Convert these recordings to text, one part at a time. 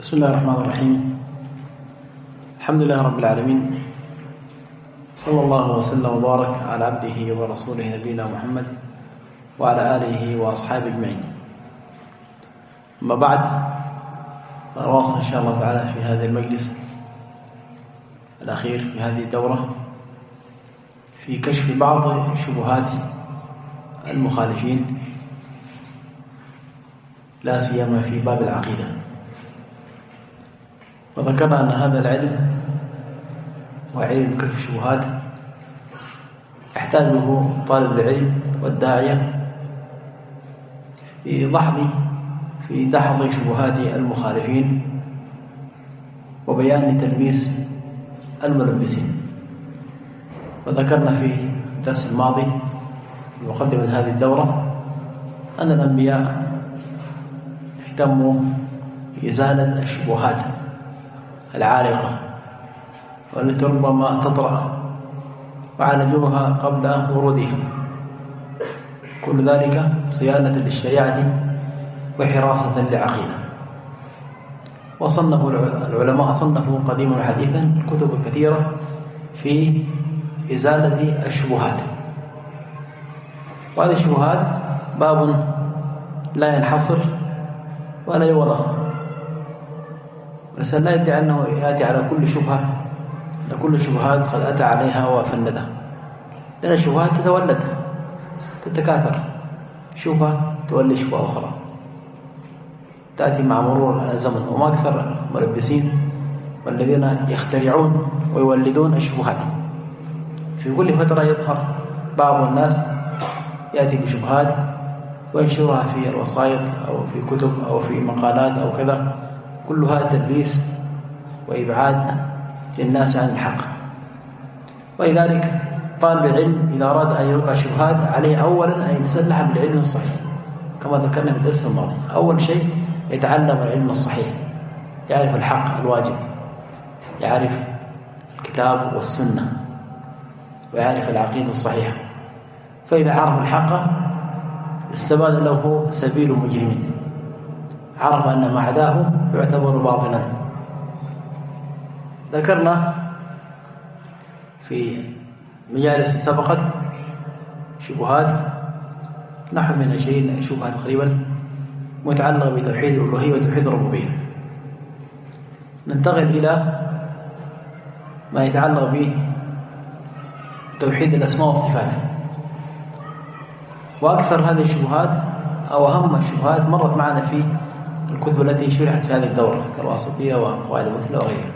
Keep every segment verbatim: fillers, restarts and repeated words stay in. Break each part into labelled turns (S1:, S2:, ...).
S1: بسم الله الرحمن الرحيم. الحمد لله رب العالمين، صلى الله وسلم وبارك على عبده ورسوله نبينا محمد وعلى آله وأصحابه أجمعين. أما بعد، نواصل إن شاء الله تعالى في هذا المجلس الأخير في هذه الدورة في كشف بعض شبهات المخالفين، لا سيما في باب العقيدة. وذكرنا أن هذا العلم وعلم كشف الشبهات يحتاجه طالب العلم والداعية في دحض في دحض شبهات المخالفين وبيان تلبيس الملبسين. وذكرنا في الدرس الماضي في مقدمة هذه الدورة أن الأنبياء اهتموا بإزالة الشبهات العارقة والتي ربما تطرأ وعالجوها قبل ورودها، كل ذلك صيانة للشريعة وحراسة للعقيدة. وصنفوا العلماء صنفوا قديما وحديثا كتب كثيرة في إزالة الشبهات. وهذه الشبهات باب لا ينحصر ولا يوضح، الإنسان لا يدعي أنه يأتي على كل شبهة، لكل الشبهات قد أتى عليها وفندها، لأن الشبهات تتولد تتكاثر، شبهة تولي شبهة أخرى تأتي مع مرور الزمن. وما أكثر الملبسين والذين يخترعون ويولدون الشبهات. في كل فترة يظهر بعض الناس يأتي بشبهات وينشرها في الوسائط أو في كتب أو في مقالات أو كذا، كلها تلبيس وإبعاد للناس عن الحق. ولذلك طالب العلم إذا أراد أن يلقى شبهات عليه أولا أن يتسلح بالعلم الصحيح، كما ذكرنا في الدرس الماضي. أول شيء يتعلم العلم الصحيح، يعرف الحق الواجب، يعرف الكتاب والسنة، ويعرف العقيدة الصحيحة. فإذا عرف الحق استبان له سبيل مجرمين، عرف أن ما عداه يعتبر باطلا. ذكرنا في مجالس سبقت شبهات نحو من عشرين شبهة تقريبا متعلقة بتوحيد الألوهية وتوحيد الربوبية. ننتقل إلى ما يتعلق به توحيد الأسماء والصفات. وأكثر هذه الشبهات أو أهم الشبهات مرت معنا في الكتب التي شرحت في هذه الدورة كالواسطية وقواعد المثلى وغيرها،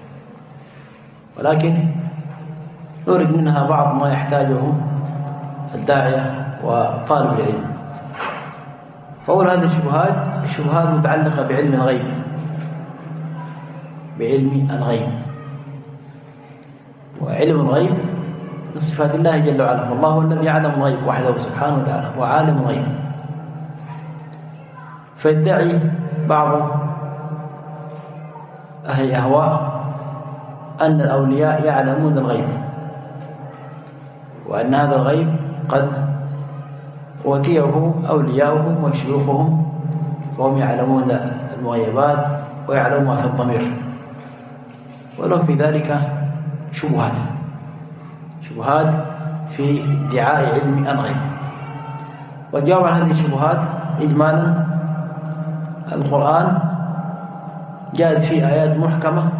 S1: ولكن نورد منها بعض ما يحتاجه الداعية وطالب العلم. فأول هذه الشبهات الشبهات متعلقة بعلم الغيب، بعلم الغيب. وعلم الغيب من صفات الله جل وعلا، والله هو الذي يعلم الغيب وحده سبحانه وتعالى وعالم الغيب. فيدعي بعض أهل الأهواء أن الأولياء يعلمون الغيب، وأن هذا الغيب قد أوتيه أولياؤهم وشيوخهم، وهم يعلمون المغيبات ويعلمون ما في الضمير. ولهم في ذلك شبهات شبهات في ادعاء علم الغيب. والجواب عن هذه الشبهات إجمالا القرآن جاءت فيه آيات محكمة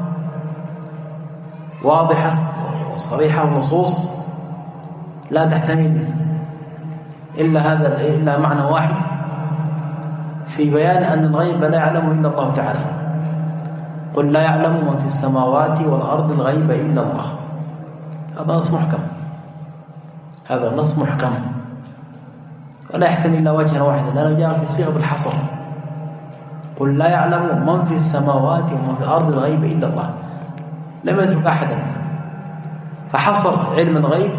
S1: واضحة وصريحة ونصوص لا تحتمل إلا هذا إلا معنى واحد في بيان أن الغيب لا يعلمه إلا الله تعالى. قل لا يعلم من في السماوات والأرض الغيب إلا الله. هذا نص محكم، هذا نص محكم ولا يحتمل إلا وجها واحدا، لأنه جاء في صيغة الحصر. قل لا يعلم من في السماوات ومن في الأرض الغيب إلا الله، لم يترك أحدا، فحصر علم الغيب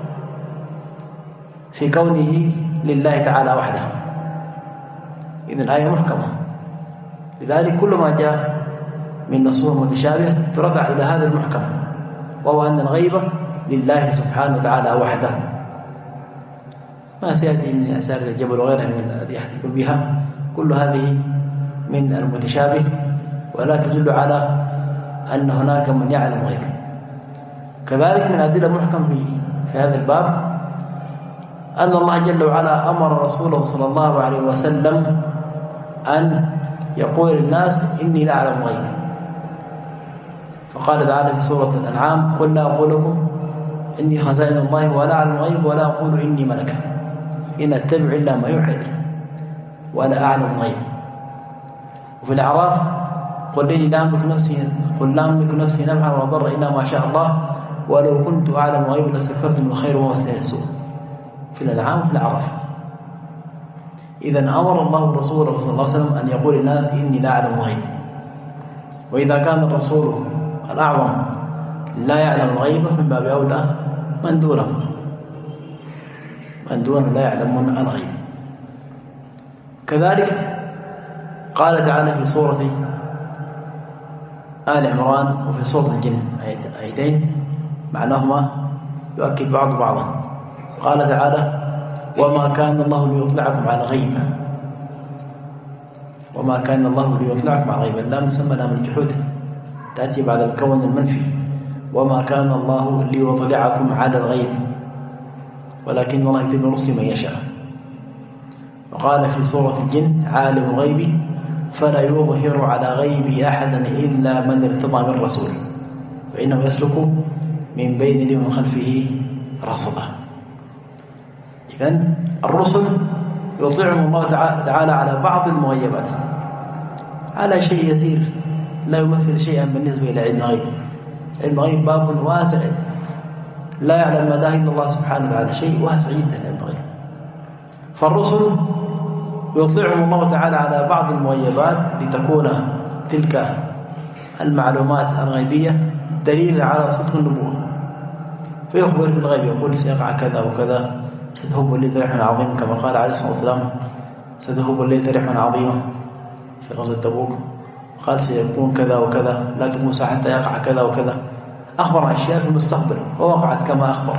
S1: في كونه لله تعالى وحده. إذن الآية محكمة، لذلك كل ما جاء من نصوص متشابهة ترجع إلى هذا المحكم، وهو أن الغيب لله سبحانه وتعالى وحده. ما سيأتي من أسار الجبل وغيرها من الذي يحتفل بها، كل هذه من المتشابه ولا تدل على أن هناك من يعلم غيب. كذلك من أدلة محكم في في هذا الباب أن الله جل وعلا أمر رسوله صلى الله عليه وسلم أن يقول للناس إني لا أعلم غيب، فقال تعالى في سورة الأنعام قل لا أقول لكم إني خزائن الله ولا أعلم غيب ولا أقول إني ملك إن أتبع إلا ما يوحى إلي ولا أعلم غيب. وفي الأعراف قل إني لا أملك نفسي قل لا أملك نفسي نفعا ولا ضرا إلا ما شاء الله ولو كنت أعلم غيب لاستكثرت من الخير وما مسني السوء. في الأنعام وفي الأعراف. إذا أمر الله رسوله صلى الله عليه وسلم أن يقول للناس إني لا أعلم غيب. وإذا كان الرسول الأعظم لا يعلم الغيب فمن باب أولى من دونه من دونه لا يعلمون الغيب. كذلك قال تعالى في سورة آل عمران وفي سورة الجن آيتين معناهما يؤكد بعض بعضا. قال تعالى وما كان الله ليطلعكم على الغيب وما كان الله ليطلعكم على الغيب. اللام مسمى لام الجحود تأتي بعد الكون المنفي. وما كان الله ليطلعكم على الغيب ولكن الله يكتب الرسل من يشاء. وقال في سورة الجن عالم الغيب فلا يظهر على غيبه أحدا إلا من ارتضى من رسول فإنه يسلك من بين يديه ومن خلفه رصدا. إذن الرسل يطلعهم الله تعالى على بعض المغيبات على شيء يسير لا يمثل شيئا بالنسبة إلى علم الغيب. علم الغيب باب واسع لا يعلم مداه إلا الله سبحانه وتعالى، شيء واسع جدا علم الغيب. فالرسل يطلعهم الله تعالى على بعض المغيبات لتكون تلك المعلومات الغيبية دليل على صدق النبوة. فيخبر بالغيب يقول سيقع كذا وكذا، ستهب الليل ريح عظيم كما قال عليه الصلاة والسلام ستهب الليل ريح عظيمة في غزوة تبوك. قال سيكون كذا وكذا لا تكون ساعة حتى يقع كذا وكذا. أخبر عن أشياء في المستقبل ووقعت كما أخبر.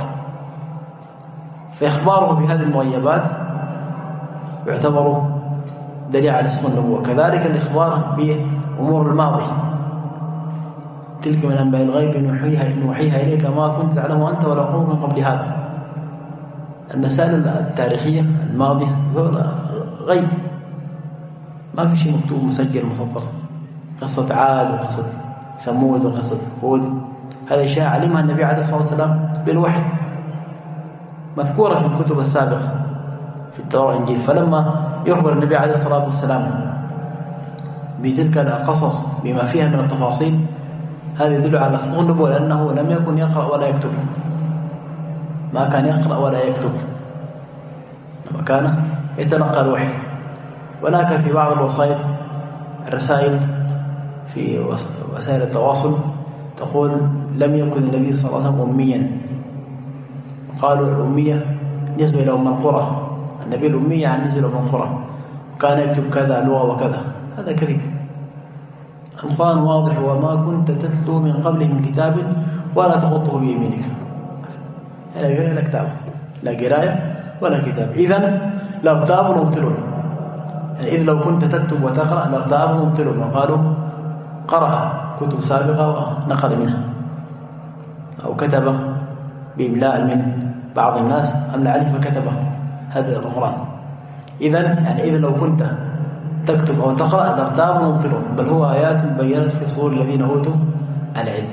S1: فإخباره بهذه المغيبات يعتبر دليل على صدق النبوة. كذلك الإخبار بأمور الماضي تلك من أنباء الغيب نوحيها نوحيها إليك ما كنت تعلم أنت ولا قوم من قبل هذا. المسائل التاريخية الماضية غيب ما في شيء مكتوب مسجل مسطر. قصة عاد وقصة ثمود وقصة هود هذه أشياء علمها النبي عليه الصلاة والسلام بالوحي مذكورة في الكتب السابقة في التوراة والإنجيل. فلما يخبر النبي عليه الصلاة والسلام بتلك القصص بما فيها من التفاصيل هذا يدل على صدق النبوة لأنه لم يكن يقرأ ولا يكتب. ما كان يقرأ ولا يكتب لما كان يتلقى الوحي. ولكن في بعض الوسائل الرسائل في وسائل التواصل تقول لم يكن النبي صلى الله عليه وسلم أميا. قالوا الأمية نسبة إلى أم القرى. النبي الأمية عن نسبة إلى أم القرى كان يكتب كذا لغة وكذا. هذا كذب. القرآن واضح وما كنت تتلو من قبله من كتاب ولا تخطه بيمينك. لا قراءة لا كتاب لا قراءة ولا كتاب. إذن لارتابوا المبطلون. يعني إذ لو كنت تكتب وتقرأ لارتابوا المبطلون وقالوا قرأ كتب سابقة ونقل منها أو كتب بإملاء من بعض الناس أملى عليه فكتبه هذا القرآن. إذن يعني إذ لو كنت تكتب أو تقرأ لارتابوا المبطلون بل هو آيات بينت في صور الذين أوتوا العلم.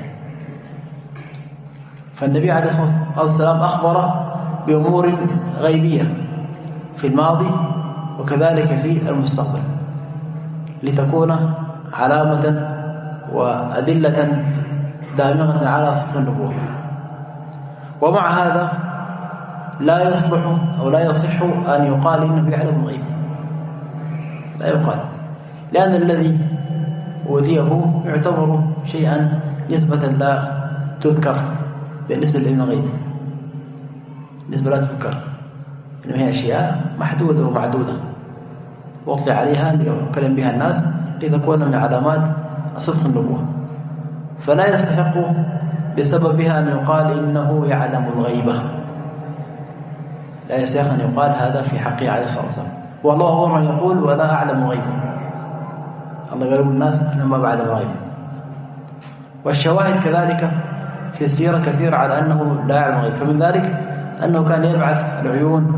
S1: فالنبي عليه الصلاة والسلام أخبر بأمور غيبية في الماضي وكذلك في المستقبل لتكون علامة وأدلة دامغة على صدق النبوة. ومع هذا لا يصلح أو لا يصح أن يقال إنه يعلم الغيب. لا يقال لأن الذي أوتيه يعتبر شيئا نسبة لا تذكر بالنسبة للعلم الغيب. نسبة لا تذكر إنه هي أشياء محدودة ومعدودة وأطلع عليها ليتكلم بها الناس لتكون من علامات صدق النبوة. فلا يستحق بسببها أن يقال إنه يعلم الغيبة. لا يستحق أن يقال هذا في حقه عليه الصلاة والسلام. والله هو من يقول ولا أعلم غيبا الله قالوا الناس أنا ما بعلم الغيب. والشواهد كذلك في السيرة كثير على أنه لا يعلم الغيب، فمن ذلك أنه كان يبعث العيون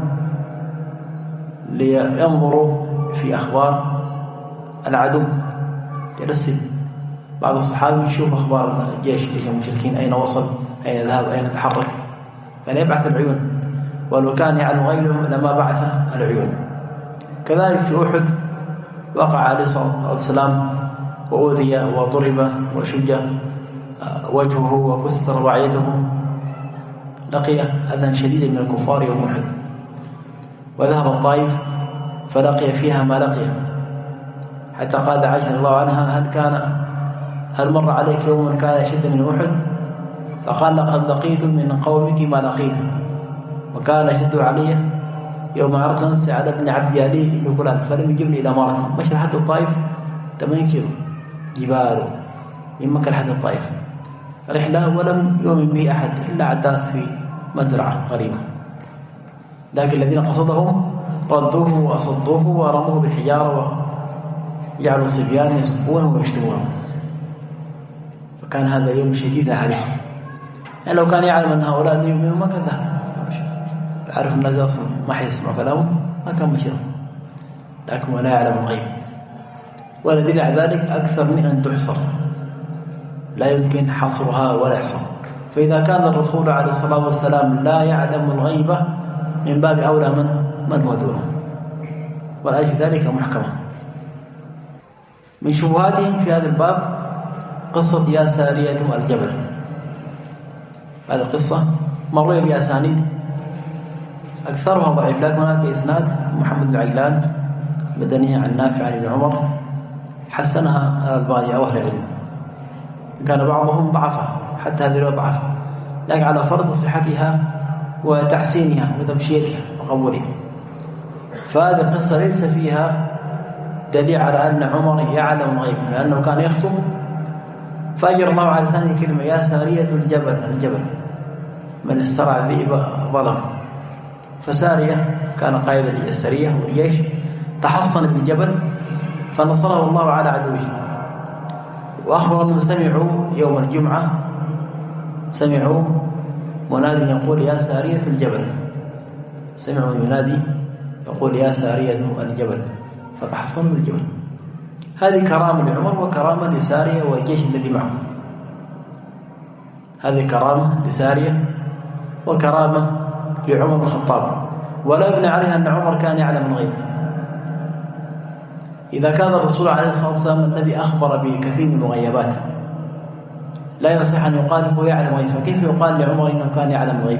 S1: لينظروا في أخبار العدو. يرسل بعض الصحابة يشوف أخبار الجيش، جيش المشركين أين وصل، أين ذهب، أين تحرك، كان يبعث العيون. ولو كان يعلم غيبهم لما بعث العيون. كذلك في أحد وقع عليه الصلاة والسلام وأوذي وضرب وشج وجهه وكسرت رباعيته، لقي أذى شديدا من الكفار يوم أحد. وذهب الطائف فلقي فيها ما لقي، حتى قال عائشة رضي الله عنها هل كان هل مر عليك يوم كان أشد من أحد؟ فقال لقد لقيت من قومك ما لقيت، وكان أشد علي يوم عرض نفسي على ابن عبد ياليه بن كلاب فلم يجبني إلى مرة. مشى حتى الطائف ثمانين كيلو جبال من مكة لحد الطائف رحلة، ولم يؤمن به أحد إلا عداس في مزرعة قريبة. لكن الذين قصدهم ردوه وأصدوه ورموه بالحجارة وجعلوا الصبيان يسبونه ويشتمونه، فكان هذا يوم شديدا عليه. يعني لو كان يعلم أن هؤلاء لا يؤمنون ما كان ذهب، عارف الناس أصلا ما حيسمع كلامهم ما كان مشيهم، لكن ولا يعلم الغيب. والدليل على ذلك أكثر من أن تحصر، لا يمكن حصرها ولا يحصر. فإذا كان الرسول عليه الصلاة والسلام لا يعلم الغيب من باب أولى من من هو دونه، والآية في ذلك محكمة. من شبهاتهم في هذا الباب قصة يا سارية الجبل. هذه القصة مروية بأسانيد أكثرها ضعيف، لكن هناك إسناد محمد بن عجلان مدني عن نافع عن ابن عمر حسنها الألباني أو أهل العلم. كان بعضهم ضعفها حتى هذه الرواية ضعف، لكن على فرض صحتها وتحسينها وتمشيتها وقبولها. فهذه القصة ليس فيها دليل على أن عمر يعلم الغيب، لأنه كان يخطب فأجر الله على لسانه كلمة يا سارية الجبل الجبل من استرعى الذئب ظلم. فسارية كان قائدا للسرية والجيش، تحصن بالجبل فنصره الله على عدوه. وأخبر أنهم سمعوا يوم الجمعة سمعوا منادي يقول يا سارية الجبل، سمعوا ينادي يقول يا سارية الجبل فتحصنوا بالجبل. هذه كرامة لعمر وكرامة لسارية والجيش الذي معه. هذه كرامة لسارية وكرامة لعمر بن الخطاب، ولا يبنى عليها أن عمر كان يعلم الغيب. إذا كان الرسول عليه الصلاة والسلام الذي أخبر بكثير من المغيبات لا يصح أن يقال هو يعلم الغيب، فكيف يقال لعمر إنه كان يعلم الغيب؟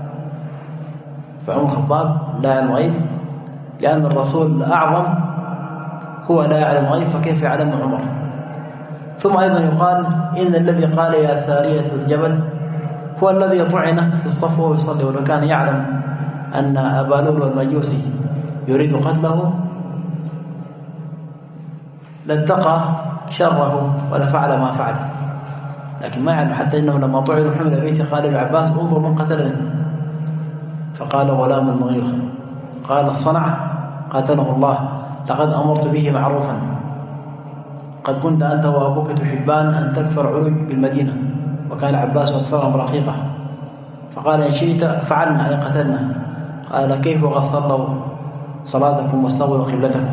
S1: فعمر الخطاب لا يعلم الغيب لأن الرسول الأعظم هو لا يعلم الغيب، فكيف يعلم عمر؟ ثم أيضا يقال إن الذي قال يا سارية الجبل هو الذي طعن في الصف وهو يصلي، ولو كان يعلم أن أبا لؤلؤ المجوسي يريد قتله لاتقى شره ولا فعل ما فعل، لكن ما يعلم. حتى إنه لما طعن حمل بيته قال ابن عباس انظر من قتلني، فقال غلام المغيرة قال الصنع قتله الله لقد أمرت به معروفا، قد كنت أنت وأبوك تحبان أن تكثر علوج بالمدينة، وكان العباس أكثرهم رقيقة، فقال إن شئت فعلنا أن قتلنا. قال كيف وقد صلوا صلاتكم واستغفروا قبلتكم.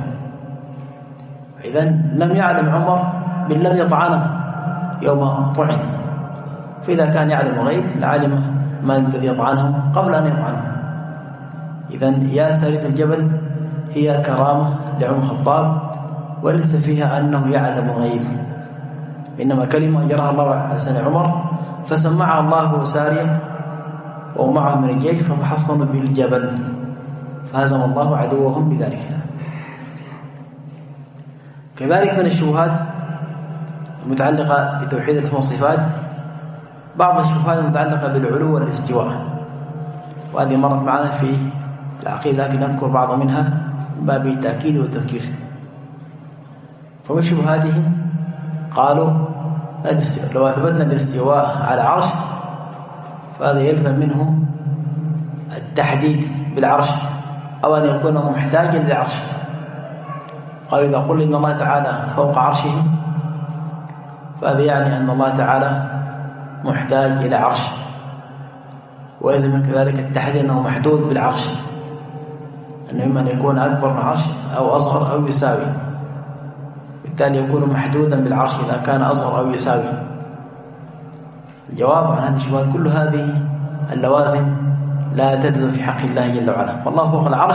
S1: إذن لم يعلم عمر بالذي طعنه يوم طعن، فإذا كان يعلم الغيب لعلم ما الذي طعنه قبل أن يطعنه. إذن يا سارية الجبل هي كرامة لعمر الخطاب، وليس فيها أنه يعلم الغيب، إنما كلمة جرها الله على لسان عمر فسمعها الله سارية ومعه من الجيش فتحصنوا بالجبل فهزم الله عدوهم بذلك. كذلك من الشبهات المتعلقة بتوحيد الأسماء والصفات بعض الشبهات المتعلقة بالعلو والاستواء، وهذه مرت معنا في العقيدة، لكن نذكر بعض منها من باب التأكيد والتذكير. فمن شبهاتهم قالوا لو أثبتنا الاستواء على عرش فهذا يلزم منه التحديد بالعرش أو أن يكون محتاجا للعرش، قال إذا قل إن الله تعالى فوق عرشه فهذا يعني أن الله تعالى محتاج إلى عرش، وإذا من كذلك التحديد أنه محدود بالعرش، أنه إما أن يكون أكبر من عرش أو أصغر أو يساوي، بالتالي يكون محدودا بالعرش إذا كان أصغر أو يساوي. الجواب عن هذه الشبهات كل هذه اللوازم لا تلزم في حق الله جل وعلا، والله فوق العرش،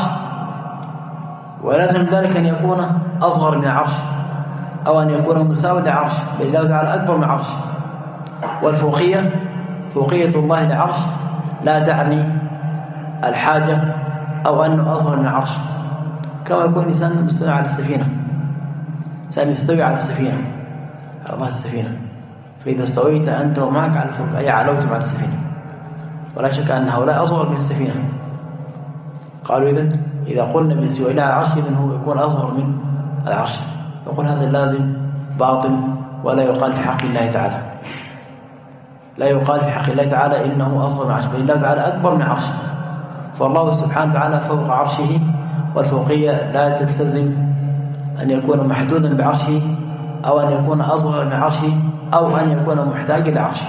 S1: ولازم ذلك أن يكون أصغر من العرش أو أن يكون مساوي للعرش، بل الله تعالى أكبر من العرش. والفوقية فوقية الله للعرش لا تعني الحاجة أو أنه أصغر من العرش، كما يكون إنسان مستوي على السفينة، إنسان يستوي على السفينة على ظهر السفينة، فإذا استويت أنت ومعك على الفوق أي علوت مع السفينة، ولا شك أن هؤلاء أصغر من السفينة. قالوا إذن إذا قلنا بالاستواء على العرش إذن هو يكون أصغر من العرش، يقول هذا اللازم باطل ولا يقال في حق الله تعالى، لا يقال في حق الله تعالى إنه أصغر من عرشه، بل الله تعالى أكبر من عرشه. فالله سبحانه وتعالى فوق عرشه، والفوقية لا تستلزم أن يكون محدودا بعرشه أو أن يكون أصغر من عرشه أو أن يكون محتاجا لعرشه،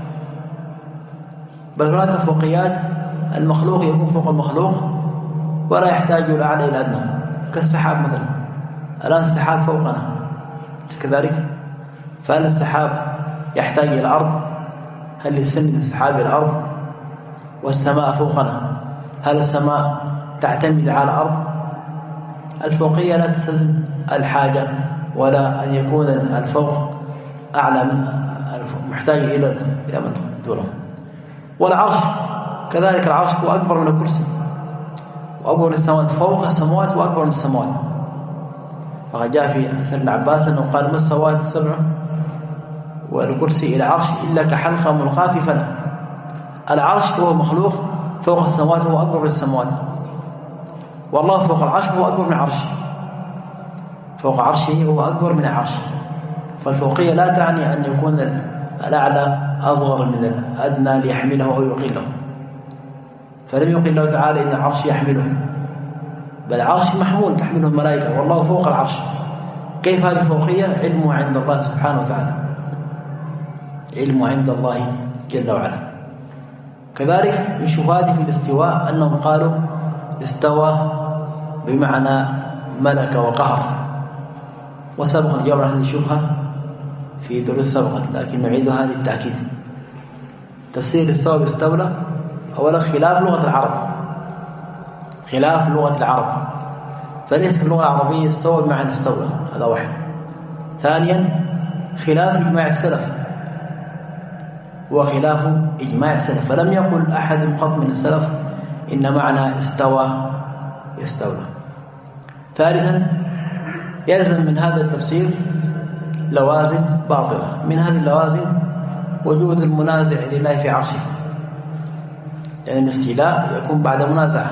S1: بل هناك فوقيات المخلوق يكون فوق المخلوق ولا يحتاج الأعلى إلى الأدنى، كالسحاب مثلا. الآن السحاب فوقنا كذلك، فهل السحاب يحتاج إلى الأرض؟ هل يسند السحاب إلى الأرض؟ والسماء فوقنا، هل السماء تعتمد على الأرض؟ الفوقية لا تستلزم الحاجة ولا أن يكون الفوق أعلى من محتاج إلى إلى من دوره. والعرش كذلك، العرش هو أكبر من الكرسي وأكبر من السماوات، فوق السماوات وأكبر من السماوات. فقد جاء في أثر ابن عباس أنه قال ما السماوات السبع والكرسي إلى عرش إلا كحلقة ملقاة في فلك. العرش هو مخلوق فوق السماوات هو أكبر من السماوات، والله فوق العرش هو أكبر من عرشه، فوق عرشه هو أكبر من العرش. فالفوقية لا تعني أن يكون الأعلى أصغر من الأدنى ليحمله أو يقله، فلم يقل الله تعالى إن العرش يحمله، بل العرش محمول تحمله الملائكة والله فوق العرش. كيف هذه الفوقية؟ علمه عند الله سبحانه وتعالى، علمه عند الله جل وعلا. كذلك من شبهات في الاستواء أنهم قالوا استوى بمعنى ملك وقهر، وسبق الجواب عن هذه الشبهة في دروس سبقت، لكن نعيدها للتأكيد. تفسير استوى باستولى، أولا خلاف لغة العرب، خلاف لغة العرب، فليس في اللغة العربية استوى بمعنى استولى، هذا واحد. ثانيا خلاف إجماع السلف، وخلاف إجماع السلف، فلم يقل أحد قط من السلف إن معنى استوى يستولى. ثالثا يلزم من هذا التفسير لوازم باطلة، من هذه اللوازم وجود المنازع لله في عرشه، لأن يعني الاستيلاء يكون بعد منازعة،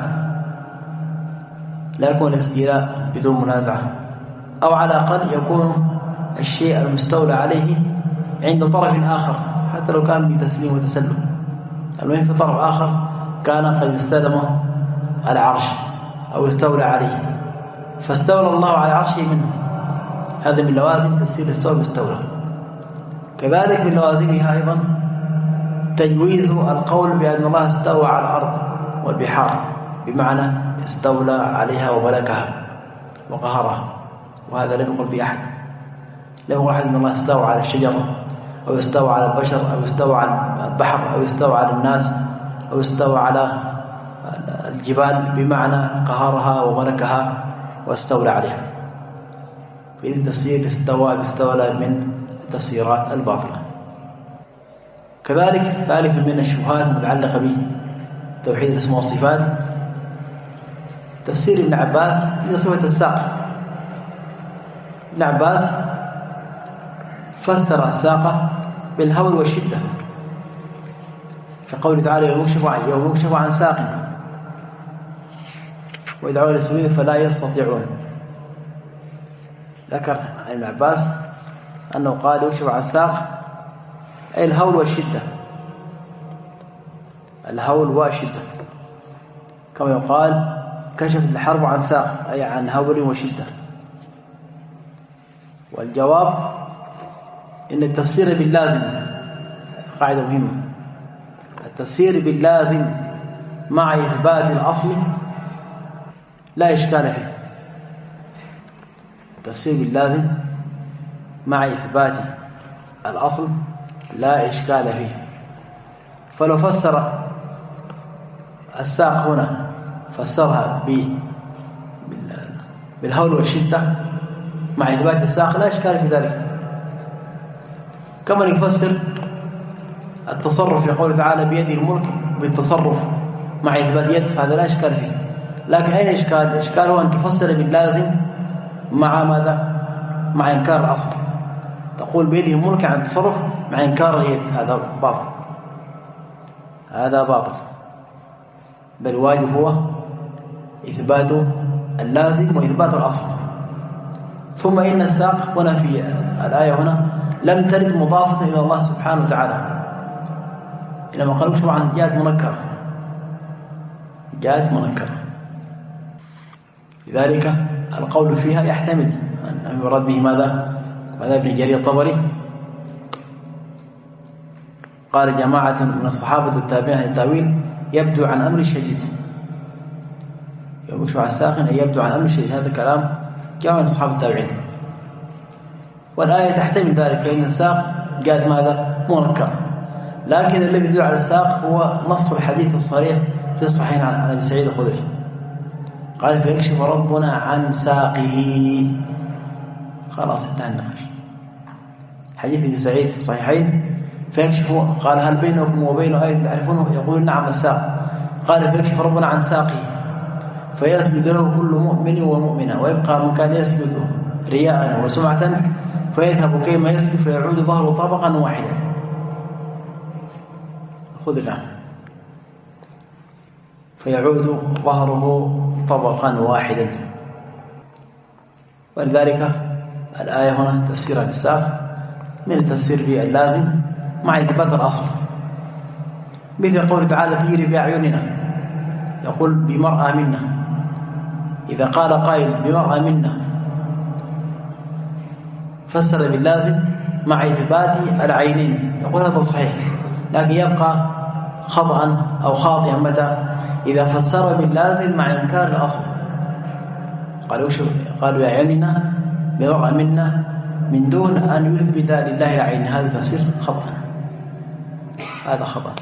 S1: لا يكون الاستيلاء بدون منازعة، أو على الأقل يكون الشيء المستولى عليه عند طرف آخر حتى لو كان بتسليم وتسلم، المهم في طرف آخر كان قد استلم العرش أو استولى عليه فاستولى الله على عرشه منه، هذا من لوازم تفسير استوى باستولى. كذلك من لوازمها أيضا تجويز القول بأن الله استوى على الأرض والبحار، بمعنى استولى عليها وملكها وقهرها، وهذا لم يقل به أحد، لم يقل أحد أن الله استوى على الشجرة أو استوى على البشر أو استوى على البحر أو استوى على الناس أو استوى على الجبال بمعنى قهرها وملكها واستولى عليها. في التفسير استوى باستولى من التفسيرات الباطلة. كذلك ثالث من الشبهات المتعلقة به توحيد الاسماء والصفات تفسير ابن عباس لصفة الساق. ابن عباس فسر الساقة بالهول والشدة في قوله تعالى يوم يكشف عن ساق ويدعون لسويه فلا يستطيعون. ذكر ابن عباس أنه قال يكشف عن ساق أي الهول والشدة، الهول والشدة، كما يقال كشف الحرب عن ساق أي عن هول وشدة. والجواب إن التفسير باللازم قاعدة مهمة. التفسير باللازم مع إثبات الأصل لا إشكال فيه. التفسير باللازم مع إثبات الأصل لا إشكال فيه. فلو فسر الساق هنا فسرها بالهول والشدة مع إثبات الساق لا إشكال في ذلك. كما يفسر التصرف في قوله تعالى بيده الملك بالتصرف مع إثبات يد، فهذا لا إشكال فيه. لكن أين إشكال؟ الإشكال هو أن تفسر باللازم مع ماذا؟ مع إنكار الأصل. تقول بيده الملك عن التصرف مع إنكار اليد، هذا باطل، هذا باطل. بل الواجب هو إثبات اللازم وإثبات الأصل. ثم إن الساق هنا في الآية هنا لم ترد مضافة إلى الله سبحانه وتعالى، إنما قالوا طبعا جاءت منكرة، جاءت منكرة. لذلك القول فيها يحتمل أن يراد به ماذا؟ ماذا ابن جرير الطبري قال جماعة من الصحابة التابعين للتاويل يبدو عن أمر شديد، يبدو على الساخن أن يبدو عن أمر شديد. هذا كلام جماعة من أصحاب التابعين، والآية تحتمل ذلك، فإن الساق جاءت ماذا؟ منكرة. لكن الذي يدل على الساق هو نص الحديث الصريح في الصحيحين عن أبي سعيد الخدري قال فيكشف ربنا عن ساقه. خلاص انتهى النقاش. حديث ابن سعيد في الصحيحين فيكشف، قال هل بينكم وبينه آية تعرفونه؟ يقول نعم الساق. قال فيكشف ربنا عن ساقه فيسجد له كل مؤمن ومؤمنة، ويبقى من كان يسجد رياء وسمعة فيذهب كيما يسجد فيعود ظهره طبقا واحدا. خذ الآن فيعود ظهره طبقا واحدا. ولذلك الآية هنا تفسيرها بالساق من التفسير باللازم مع إثبات الأصل، مثل قوله تعالى تجري بأعيننا، يقول بمرأة منا. إذا قال قائل بمرأة منا فسر باللازم مع إثبات العينين، يقول هذا صحيح، لكن يبقى خطأ أو خاطئا متى؟ إذا فسر باللازم مع إنكار الأصل. قالوا قالوا بأعيننا بمرأة منا من دون أن يثبت لله العين، هذا تفسير خطأ، هذا خطأ.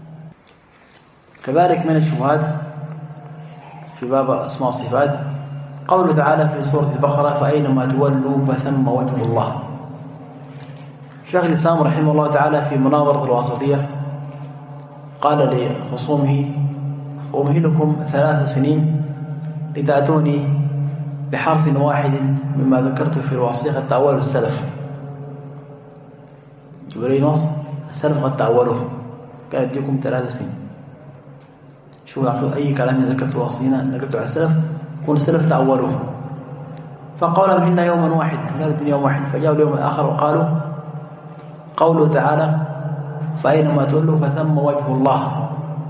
S1: كذلك من الشبهات في باب الأسماء والصفات قوله تعالى في سورة البقرة فأينما تولوا فثم وجه الله. شيخ الإسلام رحمه الله تعالى في مناظرة الواسطية قال لخصومه أمهلكم ثلاث سنين لتأتوني بحرف واحد مما ذكرت في الواسطية قد تأولوا السلف. جبريل نص السلف قد تأولوه، قال تجيكم ثلاث سنين. شو أي كلام ذكرت واسطينا ذكرت على السلف يكون السلف تأولوه. فقالوا منا يوما واحد، قالوا يوم واحد. فجاءوا اليوم الآخر وقالوا قوله تعالى فأينما تولوا فثم وجه الله،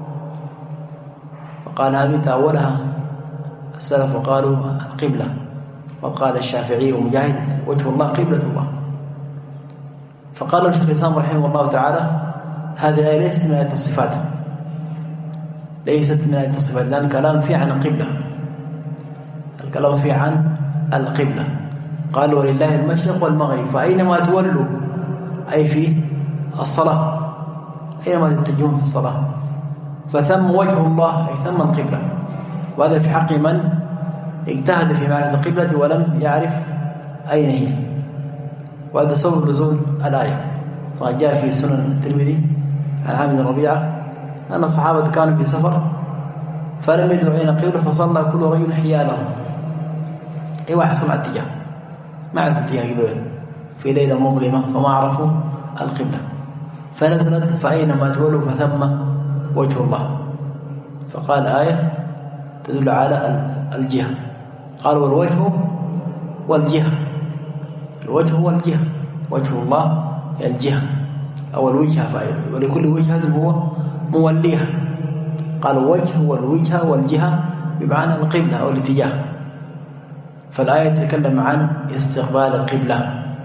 S1: فقال هذه تأولها السلف وقالوا القبلة، وقال الشافعي ومجاهد وجه الله قبلة الله. فقال الشيخ الإسلام رحمه الله تعالى هذه الآية ليست من آيات الصفات، ليست من آيات الصفات، لأن الكلام فيه عن القبلة، الكلام فيه عن القبلة. قال ولله المشرق والمغرب فأينما تولوا أي في الصلاة، أينما تتجهون في الصلاة فثم وجه الله أي ثم القبلة. وهذا في حق من اجتهد في معرفة القبلة ولم يعرف أين هي، وهذا سبب نزول الآية. وقد جاء في سنن الترمذي عن عامر بن ربيعة أن الصحابة كانوا في سفر فلم يدروا أين القبلة فصلى كل رجل حياله، أي واحد سمع اتجاه ما عرف اتجاه قبله في ليلة مظلمة فما عرفوا القبلة، فنزلت فأينما تولوا فثم وجه الله. فقال آية تدل على الجهة، قال والوجه والجهة، الوجه والجهة، وجه الله الجهة أو الوجهة، ولكل وجهة هو موليها. قال الوجه والوجهة والجهة بمعنى القبلة أو الاتجاه. فالآية تتكلم عن استقبال القبلة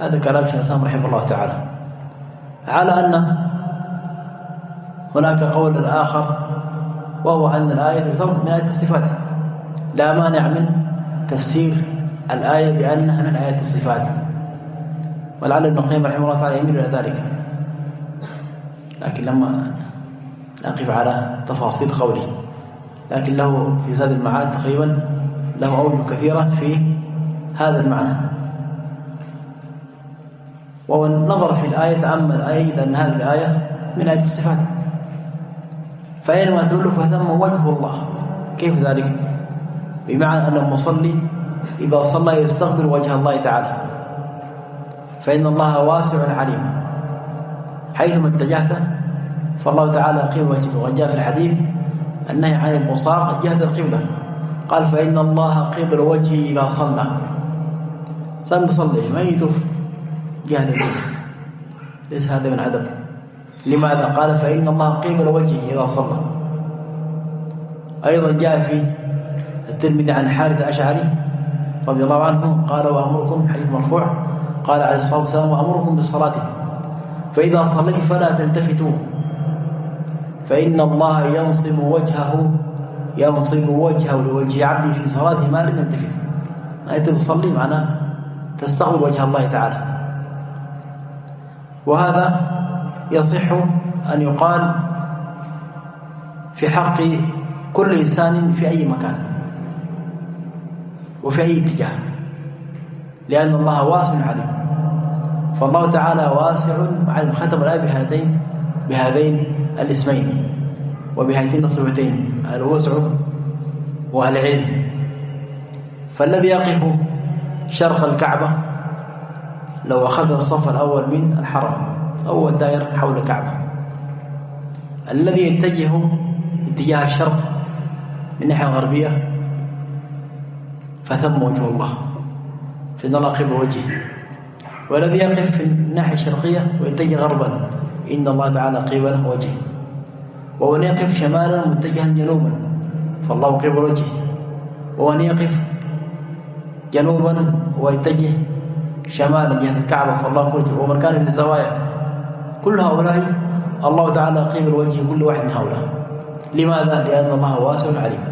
S1: هذا كلام شيخ الإسلام رحمه الله تعالى، على أن هناك قول آخر وهو أن الآية تعتبر من آيات الصفات، لا مانع من تفسير الآية بأنها من آيات الصفات، ولعل ابن القيم رحمه الله تعالى يميل إلى ذلك، لكن لما نقف على تفاصيل قوله، لكن له في زاد المعاد تقريبا له أوجه كثيرة في هذا المعنى. والنظر في الآية تأمل أيضا أن هذه الآية من آيات الصفات، فأينما تقول فثم وجه الله. كيف ذلك؟ بمعنى أن المصلي إذا صلى يستقبل وجه الله تعالى، فإن الله واسع عليم، حيثما اتجهت فالله تعالى قبل وجهك. وجاء في الحديث النهي عن البصاق جهة القبلة، قال فإن الله قبل وجهه إذا صلى، سام بصلي ما يتوف جهة القبلة، ليس هذا من أدب. لماذا؟ قال فإن الله قبل وجهه إذا صلى. أيضا جاء في الترمذي عن حارث الأشعري رضي الله عنه قال وأمركم، حديث مرفوع، قال عليه الصلاة والسلام وأمركم بالصلاة فإذا صليت فلا تلتفتوا فإن الله ينصب وجهه ينصب وجهه لوجه عبده في صلاته ما لم يلتفت. ما أنت بتصلي معناه تستقبل وجه الله تعالى، وهذا يصح أن يقال في حق كل إنسان في أي مكان وفي أي اتجاه، لأن الله واسع عليم، فالله تعالى واسع عليم. ختم الآية بهذين بهذين الاسمين وبهاتين الصفتين، الوسع والعلم. فالذي يقف شرق الكعبة لو أخذ الصف الأول من الحرم أول دائرة حول الكعبة، الذي يتجه اتجاه الشرق من الناحية الغربية فثم وجه الله، فإن الله قبل وجهه. والذي يقف في الناحية الشرقية ويتجه غربا إن الله تعالى قبل وجهه. ومن يقف شمالا متجها جنوبا فالله قبل وجهه، ومن يقف جنوبا ويتجه شمالا جهة الكعبة فالله قبل وجهه. ومن كان في الزوايا كل هؤلاء الله تعالى قبل وجهه كل واحد من هؤلاء. لماذا؟ لأن الله واسع عليم.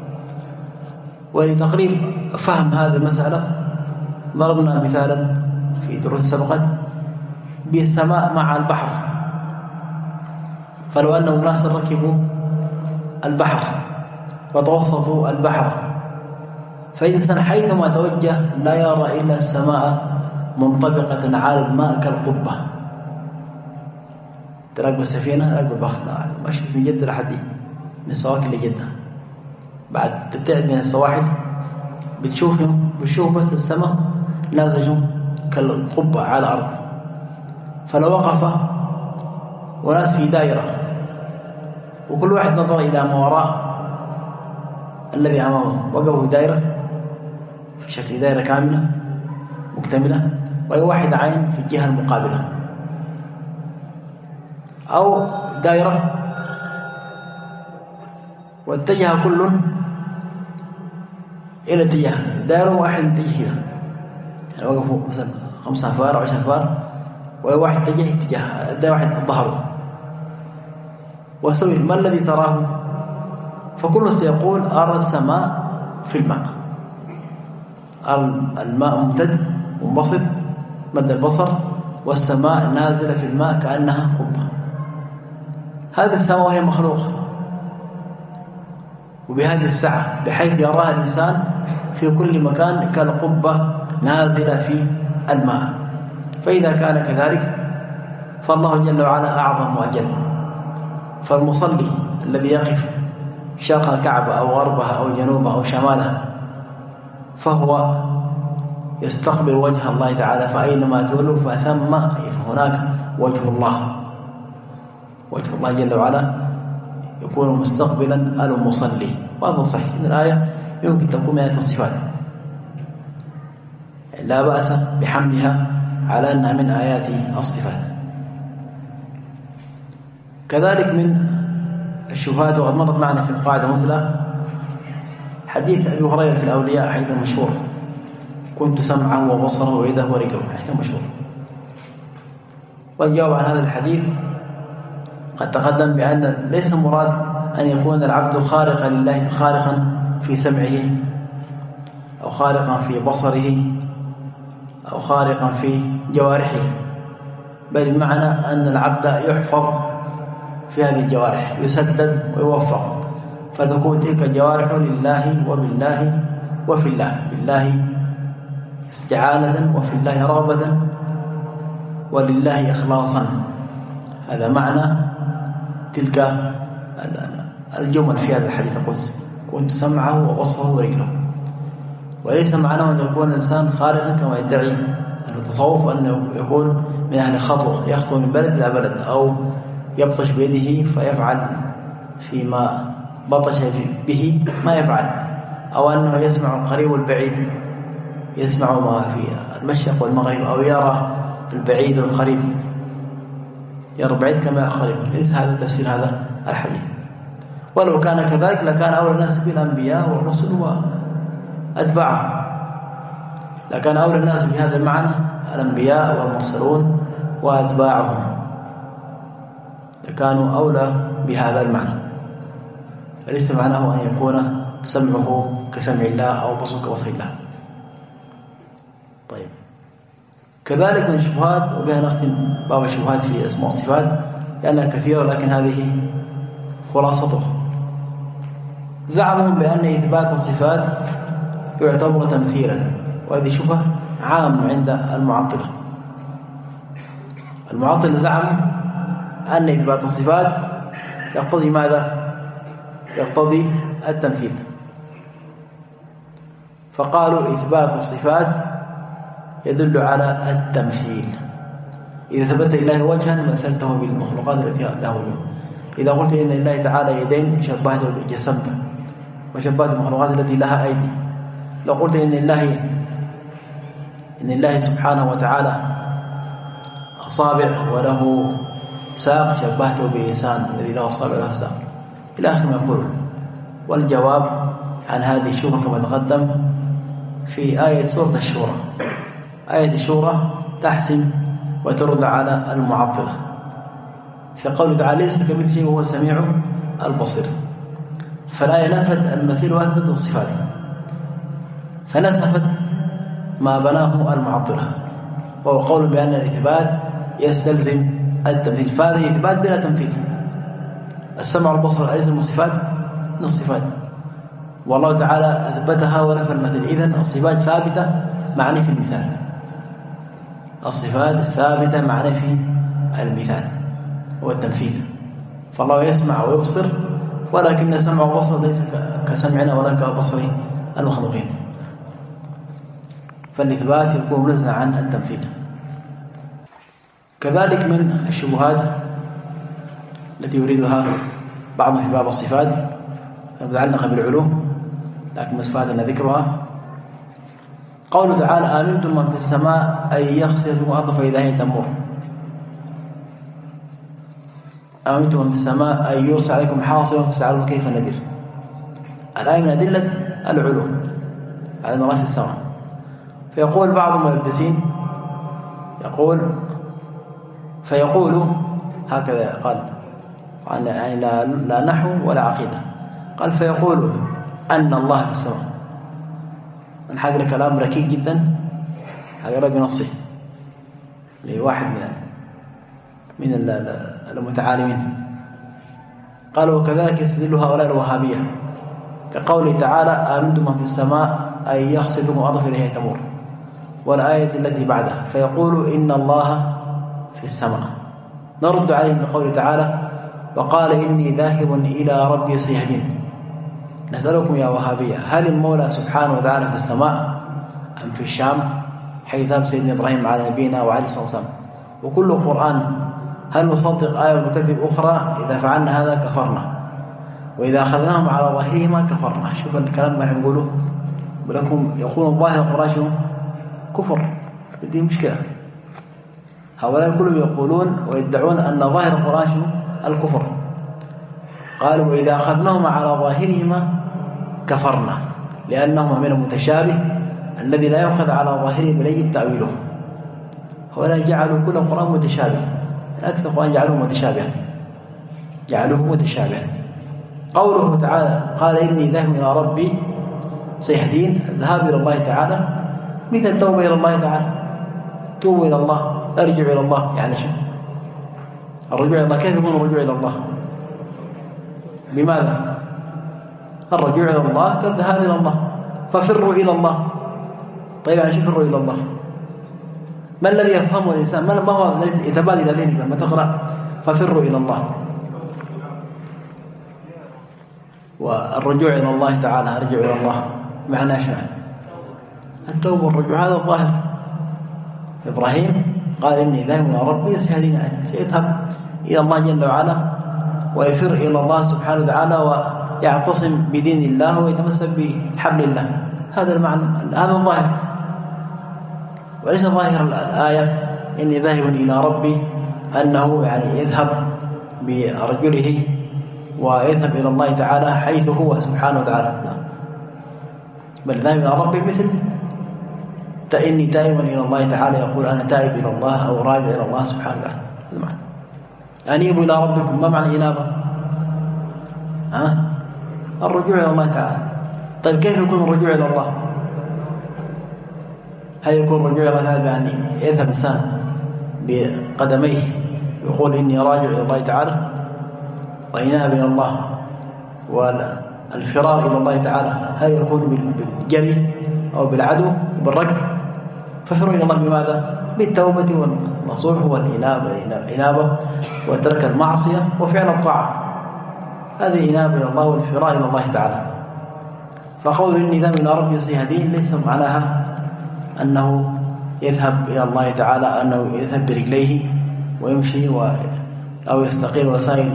S1: ولتقريب فهم هذه المسألة ضربنا مثالا في دروس سبقت بالسماء مع البحر. فلو أن الناس ركبوا البحر وتوسطوا البحر فإنسان حيثما توجه لا يرى إلا السماء منطبقة على الماء كالقبة. تراقب السفينة راقب البحر ماشي من جدة لحد من السواحل لجدة، بعد تبتعد من السواحل بتشوفهم بتشوف بس السماء نازج كالقبة على الأرض. فلو وقف وناس في دائرة وكل واحد نظر إلى ما وراء الذي أمامه، وقفوا في دائرة في شكل دائرة كاملة مكتملة، وأي واحد عين في الجهة المقابلة، أو دائرة واتجه كل إلى اتجاه دائرة واحد اتجه كذا، يعني وقفوا مثلا خمسة أفار أو عشر أفار وأي واحد اتجه اتجاه ده واحد ظهره وسوي ما الذي تراه؟ فكل سيقول أرى السماء في الماء، الماء ممتد منبسط مد البصر والسماء نازلة في الماء كأنها قبة. هذه السماء وهي مخلوقة وبهذه السعة بحيث يراها الإنسان في كل مكان كالقبة نازلة في الماء. فإذا كان كذلك فالله جل وعلا أعظم وأجل. فالمصلي الذي يقف شرق الكعبة أو غربها أو جنوبها أو شمالها فهو يستقبل وجه الله تعالى، فأينما تولوا فثم هناك وجه الله. وجه الله جل وعلا يكون مستقبلا المصلي. وهذا صحيح إن الآية يمكن تكون من آيات الصفات، لا بأس بحملها على أنها من آيات الصفات. كذلك من الشبهات، وقد مرت معنا في القاعدة مثل حديث أبي هريرة في الأولياء حديث مشهور، كنت سمعه وبصره ويده ورجله، حديث مشهور. والجواب عن هذا الحديث قد تقدم بأن ليس مراد أن يكون العبد خارقا لله، خارقا في سمعه أو خارقا في بصره أو خارقا في جوارحه، بل المعنى أن العبد يحفظ في هذه الجوارح، يسدد ويوفق، فتكون تلك الجوارح لله وبالله وفي الله، بالله استعانة وفي الله رغبة ولله إخلاصا. هذا معنى تلك الجمل في هذا الحديث القدسي: كنت سمعه وبصره ورجله. وليس معناه أن يكون الإنسان خارقا كما يدعي التصوف، أنه يكون من أهل خطوة، يخطو من بلد إلى بلد، أو يبطش بيده فيفعل فيما بطش به ما يفعل، أو أنه يسمع القريب والبعيد، يسمع ما في المشرق والمغرب، أو يرى البعيد والقريب، يرى البعيد كما يرى القريب. ليس هذا تفسير هذا الحديث. ولو كان كذلك لكان أولى الناس بالأنبياء والرسل وأتباعهم، لكان أولى الناس بهذا المعنى الأنبياء والمرسلون وأتباعهم، لكانوا أولى بهذا المعنى. فليس معناه أن يكون سمعه كسمع الله أو بصره كبصر الله. طيب، كذلك من الشبهات، وبها نختم باب الشبهات في اسماء والصفات لأنها كثيرة، لكن هذه خلاصته. زعموا بأن إثبات الصفات يعتبر تمثيلا، وهذه شبهة عامة عند المعطلة. المعطلة زعموا أن إثبات الصفات يقتضي ماذا؟ يقتضي التمثيل، فقالوا إثبات الصفات يدل على التمثيل. إذا ثبت لله وجها مثلته بالمخلوقات التي له وجه. إذا قلت إن لله تعالى يدين شبهته بجسمته، وشبهت المخلوقات التي لها أيدي. لو قلت إن الله إن الله سبحانه وتعالى أصابع وله ساق، شبهته بإنسان الذي له أصابع وله ساق، إلى آخر ما يقولون. والجواب عن هذه الشبهة كما تقدم في آية سورة الشورى. آية الشورى تحسم وترد على المعطلة في قوله تعالى: ليس كمثله شيء وهو السميع البصير. فالآية نفت المثيل وأثبتت الصفات، فنسفت ما بناه المعطلة، وهو قول بأن الإثبات يستلزم التمثيل، فهذا إثبات بلا تمثيل. السمع والبصر أليس من الصفات؟ من الصفات، والله تعالى أثبتها ونفى المثل. إذن الصفات ثابتة معني في المثال، الصفات ثابتة معني في المثال هو التمثيل. فالله يسمع ويبصر، ولكن السمع والبصر ليس كسمعنا ولا كبصر المخلوقين، فالإثبات يكون منزه عن التمثيل. كذلك من الشبهات التي يريدها بعضهم في باب الصفات المتعلقة بالعلوم، لكن مسفاتنا ذكرها، قوله تعالى: آمنتم من في السماء أن يخسف بكم الأرض فإذا هي تمور. آمنتم من في السماء أن يرسل عليكم حاصبا فسألوا كيف نذير. الآية من أدلة العلوم على الله في السماء. فيقول بعض الملبسين يقول فيقول هكذا قال يعني لا, لا نحو ولا عقيدة، قال فيقول أن الله في السماء. نحق له كلام ركيك جدا، هذا بنصه لواحد من من المتعالمين. قالوا وكذلك يستدل هؤلاء الوهابية كقوله تعالى: آمنتم من في السماء أن يخسف بكم الأرض فإذا هي تمور، والآية التي بعدها فيقول إن الله في السماء. نرد عليه بقوله تعالى: وقال إني ذاهب إلى ربي سيهدين. نسألكم يا وهابية، هل المولى سبحانه وتعالى في السماء أم في الشام حيث ذهب سيدنا إبراهيم على نبينا وعليه الصلاة والسلام؟ وكل القرآن هل نصدق آية ونكذب أخرى؟ إذا فعلنا هذا كفرنا، وإذا أخذناهم على ظاهرهما كفرنا. شوف الكلام ما يقولوا ولكم يقولون ظاهر القرآن شنو؟ كفر. دي مشكلة. هؤلاء كلهم يقولون ويدعون أن ظاهر القرآن شنو؟ الكفر. قالوا وإذا أخذناهما على ظاهرهما كفرنا، لأنهما من المتشابه الذي لا يؤخذ على ظاهره بل يجب تأويله. هؤلاء جعلوا كل القرآن متشابه، أكثر القرآن جعلوه متشابها جعلوه متشابها. قوله تعالى قال إني ذاهب إلى ربي سيهدين، الذهاب إلى الله تعالى مثل التوبة إلى الله تعالى، توبوا إلى الله، أرجع إلى الله. يعني شو الرجوع إلى الله؟ كيف يكون الرجوع إلى الله؟ بماذا؟ الرجوع إلى الله كالذهاب إلى الله، ففروا إلى الله. طيب يعني شو فروا إلى الله؟ ما الذي يفهمه الإنسان؟ ما هو الذي يتبادل إلى ذهنك لما تقرأ ففروا إلى الله؟ والرجوع إلى الله تعالى، أرجع إلى الله، معناه شنو؟ التوبة والرجوع، هذا الظاهر. إبراهيم قال إني ذاهب إلى ربي سيهدين، سيذهب إلى الله جل وعلا ويفر إلى الله سبحانه وتعالى ويعتصم بدين الله ويتمسك بحبل الله. هذا المعنى، هذا الظاهر، وليس ظاهر الآية إني ذاهب إلى ربي أنه يعني يذهب برجله ويذهب إلى الله تعالى حيث هو سبحانه وتعالى، بل ذاهب إلى ربي مثل إني تائب إلى الله تعالى، يقول أنا تائب إلى الله أو راجع إلى الله سبحانه وتعالى. هذا معنى أنيبوا إلى ربكم. ما معنى إنابة؟ ها؟ الرجوع إلى الله تعالى. طيب كيف يكون الرجوع إلى الله؟ هل يكون الرجوع إلى الله تعالى بأن يذهب إنسان بقدميه يقول إني راجع إلى الله تعالى وإناب إلى الله، والفرار إلى الله تعالى هل يكون بالجري أو بالعدو بالركض؟ ففروا إلى الله بماذا؟ بالتوبة والنصوح والإنابة وترك المعصية وفعل الطاعة، هذه إنابة إلى الله والفرار إلى الله تعالى. فقول إني ذاهب إلى ربي سيهدين ليس معناها أنه يذهب إلى الله تعالى، أنه يذهب برجليه ويمشي و... أو يستقيل وسائل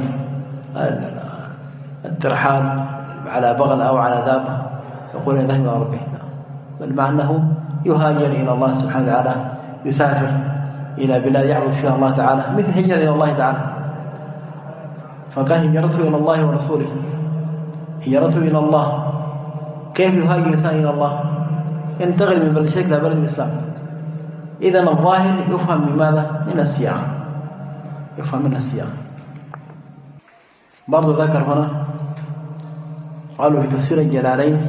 S1: الترحال على بغل أو على دابة يقول ذاهب إلى ربي، بل مع أنه يهاجر إلى الله سبحانه وتعالى، يسافر إلى بلاد يعبد فيها الله تعالى، مثل هجر إلى الله تعالى. فكان هجرته إلى الله ورسوله، هجرته إلى الله. كيف يهاجر الإنسان إلى الله؟ ينتقل من بلد الشرك إلى بلد الإسلام. إذن الظاهر يفهم بماذا؟ من السياق، يفهم من السياق. برضو ذكر هنا قالوا في تفسير الجلالين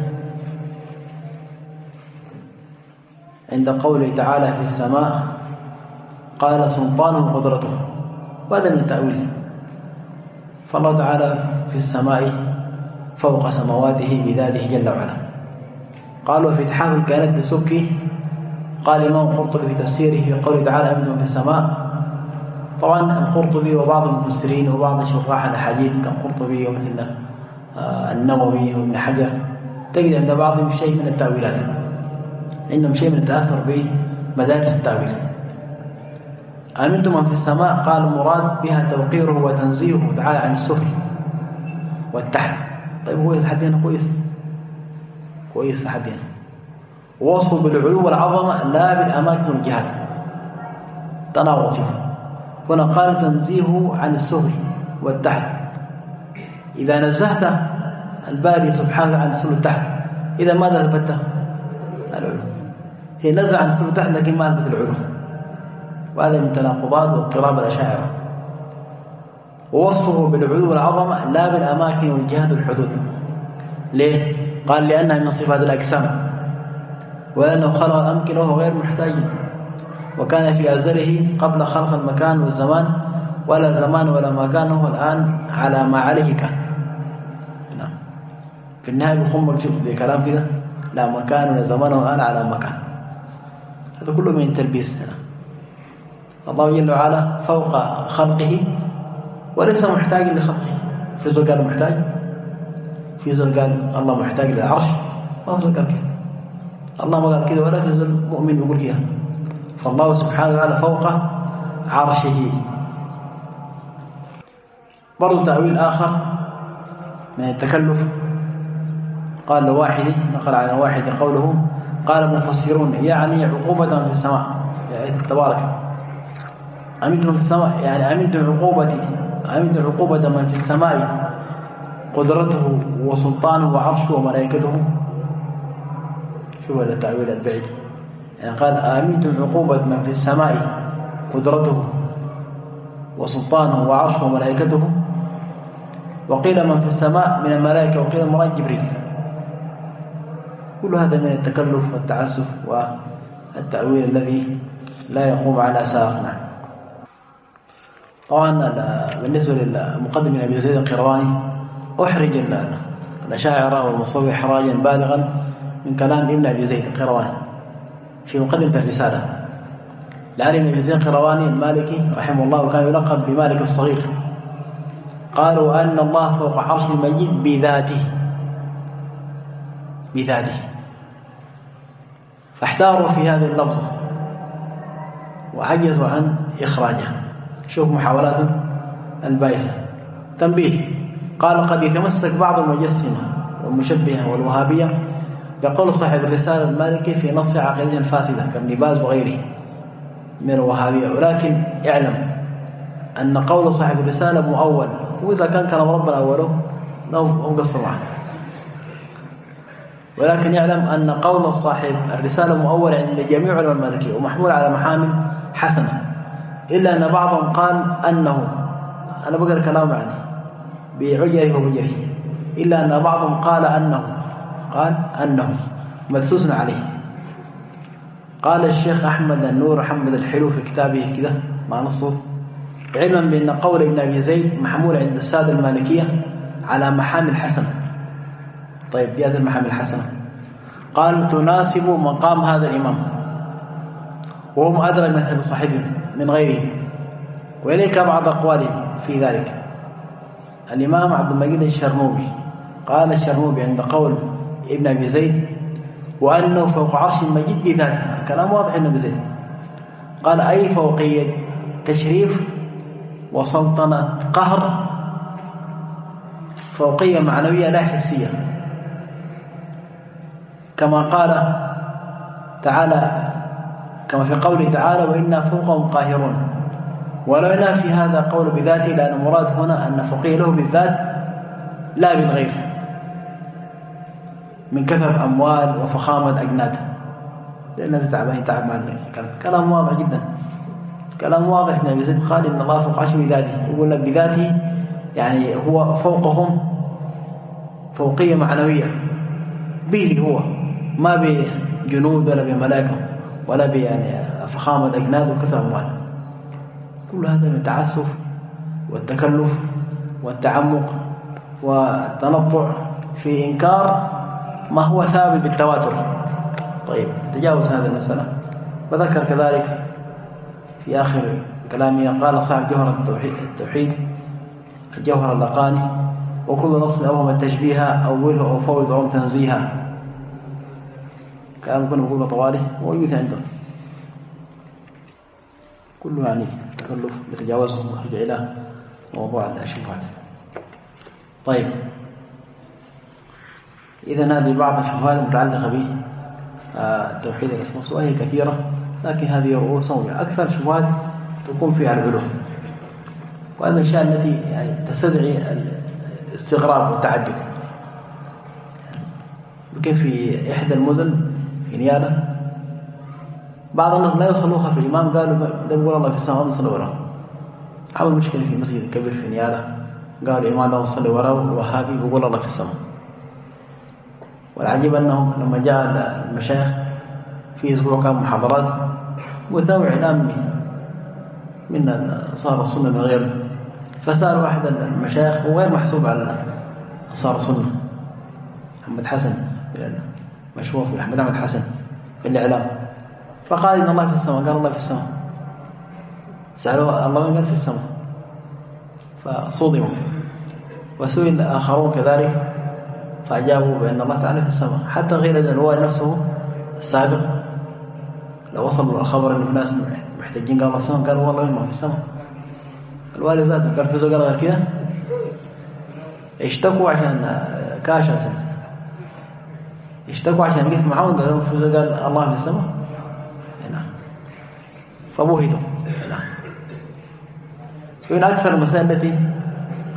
S1: عند قوله تعالى في السماء قال سلطانه وقدرته، وهذا من التأويل. فالله تعالى في السماء فوق سماواته بذاته جل وعلا. قالوا في اتحاف الكائنات السبكي قال الإمام القرطبي في تفسيره في قوله تعالى أمن في السماء. طبعا القرطبي وبعض المفسرين وبعض شراح الأحاديث كالقرطبي ومثل النووي وابن حجر تجد عند بعضهم شيء من التأويلات، عندهم شيء من التأثر بمدارس التأويل. أمنتم من في السماء قال المراد بها توقيره وتنزيهه تعالى عن السفل والتحت. طيب هو يتحدينا كويس كويس لحدينا، ووصفه بالعلو والعظمة لا بالأماكن والجهات، تناوض فيه. هنا قال تنزيهه عن السفل والتحت. إذا نزهت الباري سبحانه عن السفل والتحت إذا ماذا ثبت؟ العلو. هي نزع عن السفل والتحت لكن ما ثبت العلو، وهذا من تناقضات واضطراب الأشاعرة. ووصفه بالعلو والعظمة لا بالأماكن والجهات والحدود. ليه؟ قال لأنها من صفات الأجسام، ولأنه خلق الأمكنة وهو غير محتاج، وكان في أزله قبل خلق المكان والزمان، ولا زمان ولا مكان، هو الآن على ما عليه كان. نعم. في النهاية بيقوم بكلام كده لا مكان ولا زمان، والآن على مكان. هذا كله من تلبيس. هنا الله جل وعلا فوق خلقه وليس محتاج لخلقه. في زول قال محتاج، في زول قال الله محتاج للعرش، ما في زول قال كده. الله ما قال كده ولا في زول مؤمن يقول كده. فالله سبحانه وتعالى فوق عرشه. برضو تأويل آخر من التكلف قال لواحد، نقل على واحد قوله قال المفسرون يعني عقوبة في السماء، يعني تبارك أمنتم في السماء، يعني أمنتم عقوبة أمنتم عقوبة من في السماء قدرته وسلطانه وعرشه وملائكته شو هذا التأويل البعيد؟ يعني قال آمنتم عقوبة من في السماء قدرته وسلطانه وعرشه وملائكته، وقيل من في السماء من الملائكة، وقيل المراد جبريل. كل هذا من التكلف والتعسف والتأويل الذي لا يقوم على ساقنا. طبعا بالنسبة للمقدم أبي زيد القيرواني أحرج الأشاعرة والمصوبة إحراجا بالغا من كلام ابن أبي زيد القيرواني في مقدمة الرسالة، لأن ابن أبي زيد القيرواني المالكي رحمه الله كان يلقب بمالك الصغير. قالوا أن الله فوق عرش المجيد بذاته بذاته فاحتاروا في هذه اللفظة وعجزوا عن إخراجها. شوف محاولات البائسة. تنبيه: قال قد يتمسك بعض المجسمة والمشبهة والوهابية بقول صاحب الرسالة المالكي في نص عقيدة فاسدة كابن باز وغيره من الوهابية، ولكن اعلم أن قول صاحب الرسالة مؤول، وإذا كان كلام ربنا أوله هم قصر معه، ولكن يعلم أن قول صاحب الرسالة مؤول عند جميع علماء المالكية ومحمول على محامل حسنة، إلا أن بعضهم قال أنه، أنا بقرأ كلام عني بعجره وبجره، إلا أن بعضهم قال أنه قال أنه مدسوس عليه. قال الشيخ أحمد النور محمد الحلو في كتابه كده مع نصه: علما بأن قول ابن أبي زيد محمول عند السادة المالكية على محامل حسنة. طيب دي هذه المحامل الحسنة قال تناسب مقام هذا الإمام، وهو مؤدرى من صاحبه من غيره، وإليك بعض أقوالهم في ذلك. الإمام عبد المجيد الشرنوبي قال الشرنوبي عند قول ابن أبي زيد وأنه فوق عرش المجيد بذاته، كلام واضح ابن أبي زيد، قال أي فوقية تشريف وسلطنة قهر، فوقية معنوية لا حسية، كما قال تعالى، كما في قوله تعالى وإنا فوقهم قاهرون. ولو إن في هذا قول بذاته، لأن المراد هنا أن فوقية له بالذات لا بالغير من كثرة أموال وفخامة أجناد، لأن الناس تعبانين تعب مع الكلام. كلام واضح جدا، كلام واضح. ابن أبي زيد قال إن الله فوق عرشه بذاته، يقول لك بذاته يعني هو فوقهم فوقية معنوية به، هو ما بجنود ولا بملائكة ولا يعني فخامة أجناد وكثرة أموال. كل هذا من التعسف والتكلف والتعمق والتنطع في إنكار ما هو ثابت بالتواتر. طيب تجاوز هذه المسألة. وذكر كذلك في آخر كلامه قال صاحب جوهر التوحيد, التوحيد الجوهر اللقاني وكل نص أوهم التشبيه أوله أو فوض أو تنزيها، كلام كنا نقول طواله موجود عندهم، كله يعني تكلف بتجاوزه وحاجة إلى موضوع الشبهات. طيب إذن هذه بعض الشبهات المتعلقة به التوحيد الأسماء، وهي كثيرة، لكن هذه رؤوسهم أكثر شبهات تكون فيها العلوم، وهذه الأشياء التي يعني تستدعي الاستغراب والتعجب. يمكن في إحدى المدن في نيالا بعض الناس لا يصلوها في الإمام، قالوا لا يقول الله في السماء ما نصلي وراه. عمل مشكلة في مسجد كبير في نيالا، قالوا الإمام لا نصلي وراه وهابي بيقول الله في السماء. والعجيب أنهم لما جاء المشايخ في أسبوع كان محاضرات وثاوي إعلام من أنصار السنة من غيره، فسأل واحد المشايخ وغير محسوب على أنصار السنة، محمد حسن مشهور في أحمد أحمد حسن في الإعلام، فقال إن الله في السماء، قال الله في السماء، سألوا الله من قال في السماء، فصدموا. وسئل آخرون كذلك فأجابوا بأن الله تعالى في السماء، حتى غير أن هو نفسه السابق لو وصلوا الخبر أن الناس محتاجين قال الله في السماء، قالوا والله ما في السماء. الوالد ذاته قال فيزو قال غير كده، اشتكوا عشان كاشف، اشتكوا عشان قف معهم، قالوا فيزو قال الله في السماء هنا، فبوهتوا هنا. من أكثر المسائل التي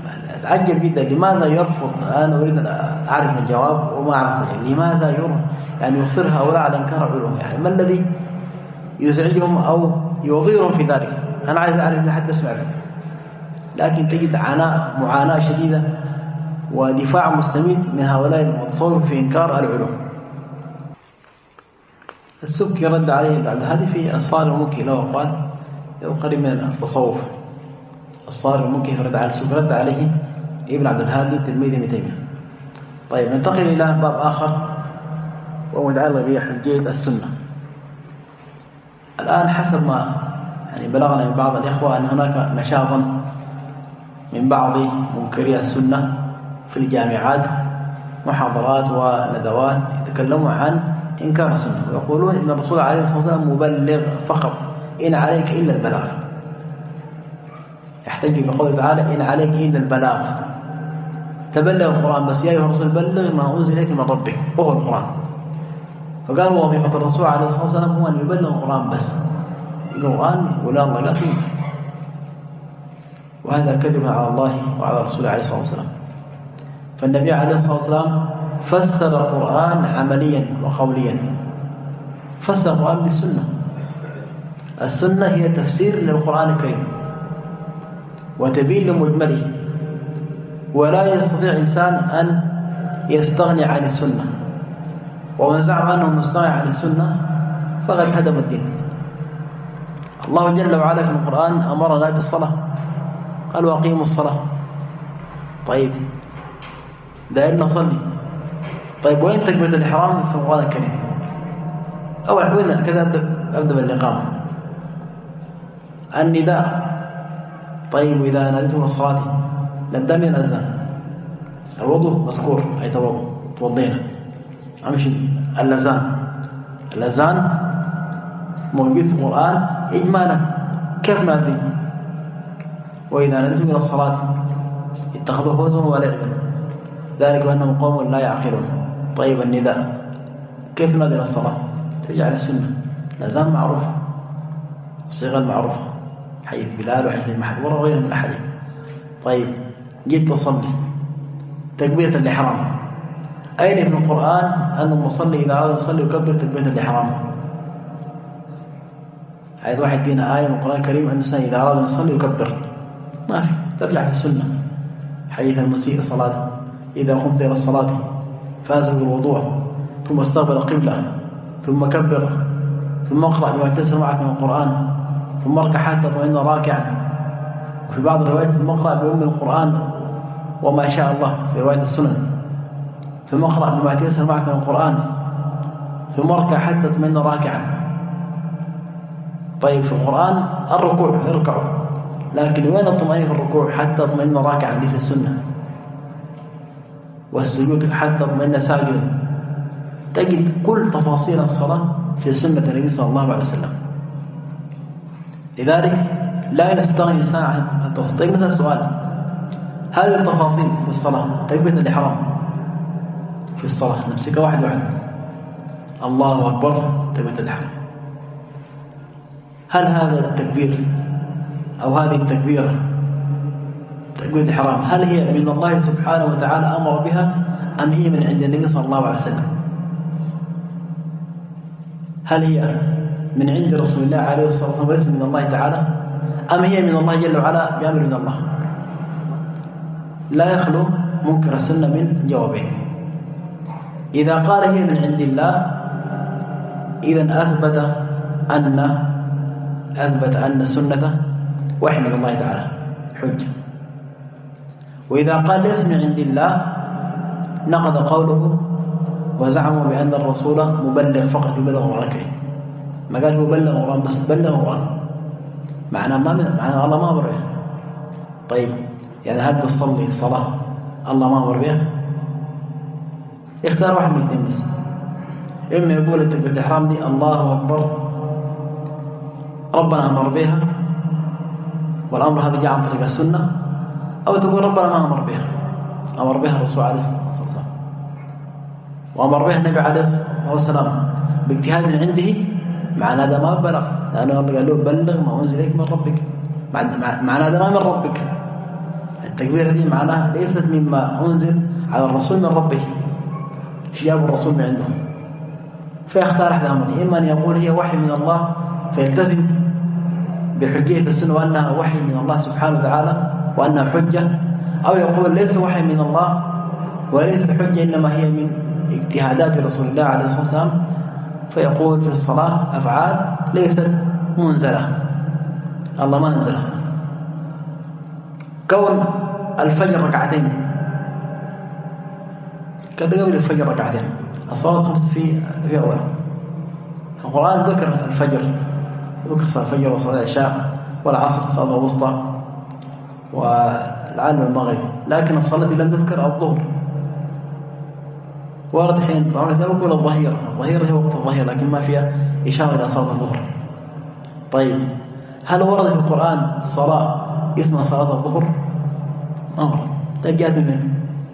S1: أتعجب جدا لماذا يرفض، أنا أريد أن أعرف الجواب وما أعرف لماذا يعني يصر هؤلاء على إنكار العلوم. يعني ما الذي يزعجهم أو يضيرهم في ذلك؟ أنا عايز أعرف لحد أسمع، لكن تجد عناء معاناة شديدة ودفاع مستمر من هؤلاء المتصوف في إنكار العلوم. السبكي رد عليه بعد هذه في الصارم المنكي له قال قريب من التصوف. الصارم المنكي رد على السبكي رد عليه ابن عبد الهادي تلميذ ابن تيمية. طيب ننتقل إلى باب آخر وهو متعلق بحجية السنة. الآن حسب ما يعني بلغنا من بعض الإخوة أن هناك نشاطا من بعض منكري السنة في الجامعات، محاضرات وندوات يتكلموا عن إنكار السنة ويقولون إن الرسول عليه الصلاة والسلام مبلغ فقط، إن عليك إلا البلاغ. يحتج بقوله تعالى إن عليك إلا البلاغ، تبلغ القرآن بس يا أيها الرسول بلغ ما أنزل إليك من ربك وهو القرآن. فقالوا وظيفة الرسول عليه الصلاة والسلام هو أن يبلغ القرآن بس، القرآن ولا الله قال فيه. وهذا كذب على الله وعلى رسوله عليه الصلاة والسلام. فالنبي عليه الصلاة والسلام فسر القرآن عمليا وقوليا، فسر القرآن بالسنة. السنة هي تفسير للقرآن الكريم وتبين لمجمله، ولا يستطيع إنسان أن يستغني عن السنة، ومن زعم أنه مستغني عن السنة فقد هدم الدين. الله جل وعلا في القرآن أمرنا بالصلاة، قال وأقيموا الصلاة. طيب دائما نصلي. طيب وين تكبيرة الإحرام في القرآن الكريم؟ أول حوالي كذا أبدأ بالإقامة. النداء، طيب وإذا ناديتم الصلاة نبدأ من الأذان. الوضوء مذكور أي توضؤ توضينا. أمشي الأذان، الأذان موجود في القرآن إجمالا. كيف نأذن؟ وإذا ناديتم إلى الصلاة اتخذوه هزوا ولعبا ذلك بأنهم قوم لا يعقلون. طيب النداء كيف نادي إلى الصلاة؟ ترجع للسنة. الأذان معروف، الصيغة المعروفة، حديث بلال وحديث المحبورة وغيره من الأحاديث. طيب جيت تصلي، تكبيرة الإحرام أين في القرآن أن المصلي إذا أراد يصلي يكبر تكبيرة الإحرام؟ عايز واحد دينا آية من القرآن الكريم أن الإنسان إذا أراد يصلي يكبر؟ ما في. ترجع في السنة، حديث المسيء الصلاة إذا قمت إلى الصلاة فأسبغ الوضوء ثم استقبل القبلة ثم كبر ثم اقرأ بما تيسر معك من القرآن ثم اركع حتى تطمئن راكعا. وفي بعض الروايات ثم اقرأ بأم القرآن وما شاء الله في رواية السنن، ثم اقرأ بما تيسر معك من القرآن ثم اركع حتى تطمئن راكعا. طيب في القرآن الركوع اركعوا، لكن وين الطمأنينة في الركوع؟ حتى تطمئن راكعا، دي في السنة. والسجود حتى تطمئن ساجدا. تجد كل تفاصيل الصلاة في سنة النبي صلى الله عليه وسلم. لذلك لا يستغني الإنسان عن التفاصيل. طيب مثلا سؤال، هذه التفاصيل في الصلاة، تكبيرة الإحرام في الصلاة نمسكها واحد واحد، الله أكبر تكبيرة الإحرام، هل هذا التكبير أو هذه التكبيرة تكبيرة الإحرام هل هي من الله سبحانه وتعالى أمر بها أم هي من عند النبي صلى الله عليه وسلم؟ هل هي من عند رسول الله عليه الصلاة والسلام وليس من الله تعالى أم هي من الله جل وعلا بأمر من الله؟ لا يخلو منكر السنة من جوابين. إذا قال هي من عند الله إذن أثبت أن أثبت أن السنة وحي من الله تعالى حجة. وإذا قال ليس من عند الله نقض قوله وزعموا بأن الرسول مبلغ فقط يبلغ القرآن الكريم. ما قال هو بلغ القرآن بس، بلغ القرآن معناه ما معناه الله ما أمر به. طيب يعني هل تصلي صلاة الله ما أمر بها؟ اختار واحد من الاثنين بس. إما يقول التكبيرة الإحرام دي الله أكبر ربنا أمر بها والأمر هذا جاء عن طريق السنة، أو تقول ربنا ما أمر بها، أمر بها الرسول عليه الصلاة والسلام وأمر بها النبي عليه الصلاة والسلام باجتهاد من عنده، معنى هذا ما بلغ، لأنه قال له بلغ ما أنزل إليك من ربك، معنى هذا ما من ربك. التكبيرة دي معناها ليست مما أنزل على الرسول من ربه، شياب الرسول من عندهم. فيختار أحد أمرين، إما أن يقول هي وحي من الله فيلتزم بحجية السنة وأنها وحي من الله سبحانه وتعالى وأنها حجة، أو يقول ليس وحي من الله وليس حجة إنما هي من اجتهادات رسول الله عليه الصلاة والسلام، فيقول في الصلاة أفعال ليست منزلة، الله ما أنزلها. كون الفجر ركعتين كذا قبل الفجر ركعتين، الصلاة الخمس في في أول القرآن ذكر الفجر، ذكر صلاة الفجر وصلاة العشاء والعصر صلاة الوسطى والعلم والمغرب، لكن الصلاة لم تذكر الظهر. ورد حين طبعا يقول الظهيرة، الظهيرة هي وقت الظهيرة لكن ما فيها إشارة إلى صلاة الظهر. طيب هل ورد في القرآن صلاة اسمها صلاة الظهر؟ ما ورد. طيب جاءت من وين؟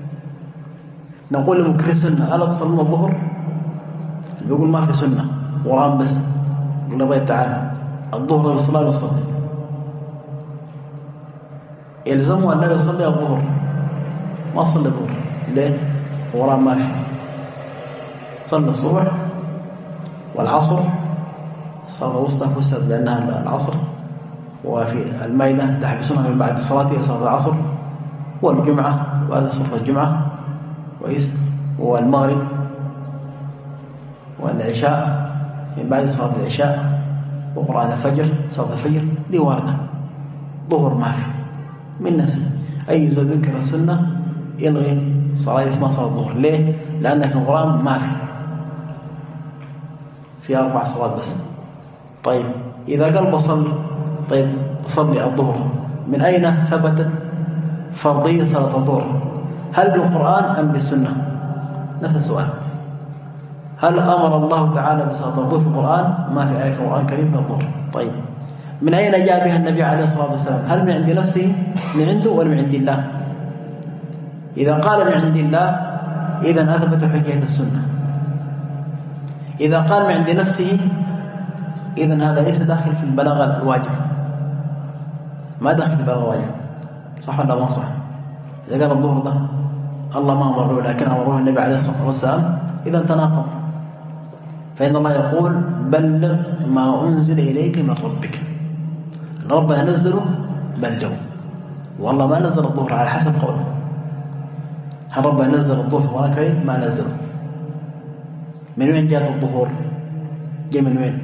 S1: نقول لمنكر السنة ألا تصلون الظهر؟ بيقول ما في سنة قرآن بس. الله طيب تعالى الظهر والصلاة والصلاة يلزمه أن لا يصلي الظهر، ما صلي الظهر. ليه؟ قرآن ما في. صلى الصبح والعصر، صلاة الوسطى فسرت بأنها العصر، وفي المائدة تحبسونها من بعد صلاة صلاة العصر، والجمعة وهذا صلاة الجمعة كويس، والمغرب والعشاء من بعد صلاة العشاء، وقرآن الفجر صلاة الفجر دي واردة. ظهر ما في من نفسه. أي زول ينكر السنة يلغي صلاة اسمها صلاة الظهر. ليه؟ لأن في القرآن ما في في أربع صلوات بس. طيب إذا قال بصلي، طيب صلي الظهر، من أين ثبتت فرضية صلاة الظهر؟ هل بالقرآن أم بالسنة؟ نفس السؤال. هل أمر الله تعالى بصلاة الظهر في القرآن؟ ما في آية في القرآن الكريم في الظهر. طيب من أين جاء بها النبي عليه الصلاة والسلام؟ هل من عند نفسه من عنده ولا من عند الله؟ إذا قال من عند الله إذن أثبت حجية السنة. إذا قال من عند نفسه إذن هذا ليس داخل في البلاغة الواجب، ما داخل في البلاغة الواجب. صح ولا ما صح؟ إذا قال الظهر ده الله ما أمره لكن أمره النبي عليه الصلاة والسلام إذن تناقض. فإن الله يقول بلغ ما أنزل إليك من ربك، ربنا نزله بلغه، والله ما نزل الظهر على حسب قوله. هل ربنا نزل الظهر ولا كريم؟ ما نزله. من وين جاء الظهور؟ جاء من وين؟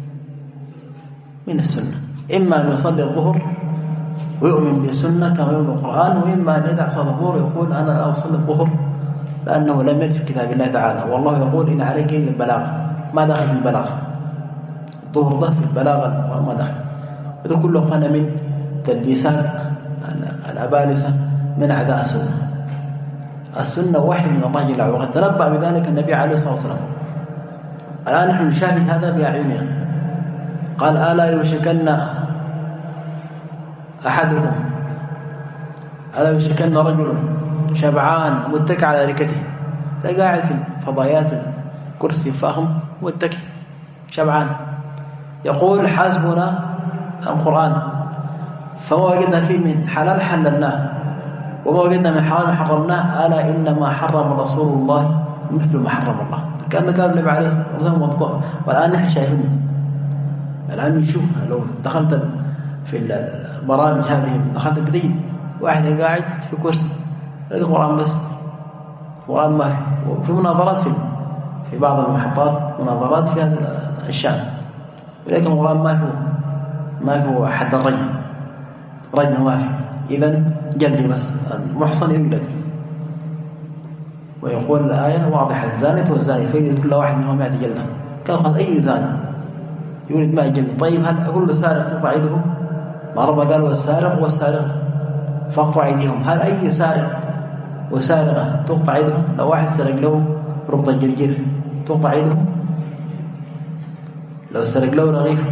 S1: من السنة. إما أن يصلي الظهر ويؤمن بالسنة كما يؤمن بالقرآن، وإما أن يدع صلاة الظهر ويقول أنا لا أصلي الظهر لأنه لم يرد في كتاب الله تعالى، والله يقول إن عليك إلا البلاغ. ما دخل في البلاغ؟ الظهر ده في البلاغ وما دخل. وده كله كان من تلبيسات الأبالسة من أعداء السنة. السنة وحي من الله جل وعلا، وقد تنبأ بذلك النبي عليه الصلاة والسلام. الآن نحن نشاهد هذا بأعيننا. قال ألا يوشكن أحدكم ألا يوشكن رجل شبعان متكئ على ركته، ده قاعد في الفضائيات في الكرسي فاخم متكئ شبعان، يقول حسبنا القرآن فما وجدنا فيه من حلال حللناه وما وجدنا من حرام حرمناه، ألا إنما حرم رسول الله مثل ما حرم الله. كما قال النبي عليه الصلاة والسلام. والآن نحن شايفين، الآن نشوف لو دخلت في البرامج هذه، دخلت جديد واحد قاعد في كرسي القرآن بس، القرآن ما في. وفي مناظرات في في بعض المحطات مناظرات في هذا الشأن، ولكن القرآن ما في ما في حد الرجم، رجم ما في. إذن جلدي بس، المحصن يجلد. ويقول الآية واضحة الزانية والزاني فيجلد كل واحد منهم مئة جلدة. كان قد أي زاني يريد مئة جلدة. طيب هل أقول له سارق تقطع يده؟ ما ربما قال والسارق والسارق فاقطع أيديهم. هل أي سارق وسارقة تقطع يدهم؟ لو واحد سرق له ربط الجرجير تقطع يده؟ لو سرق له رغيف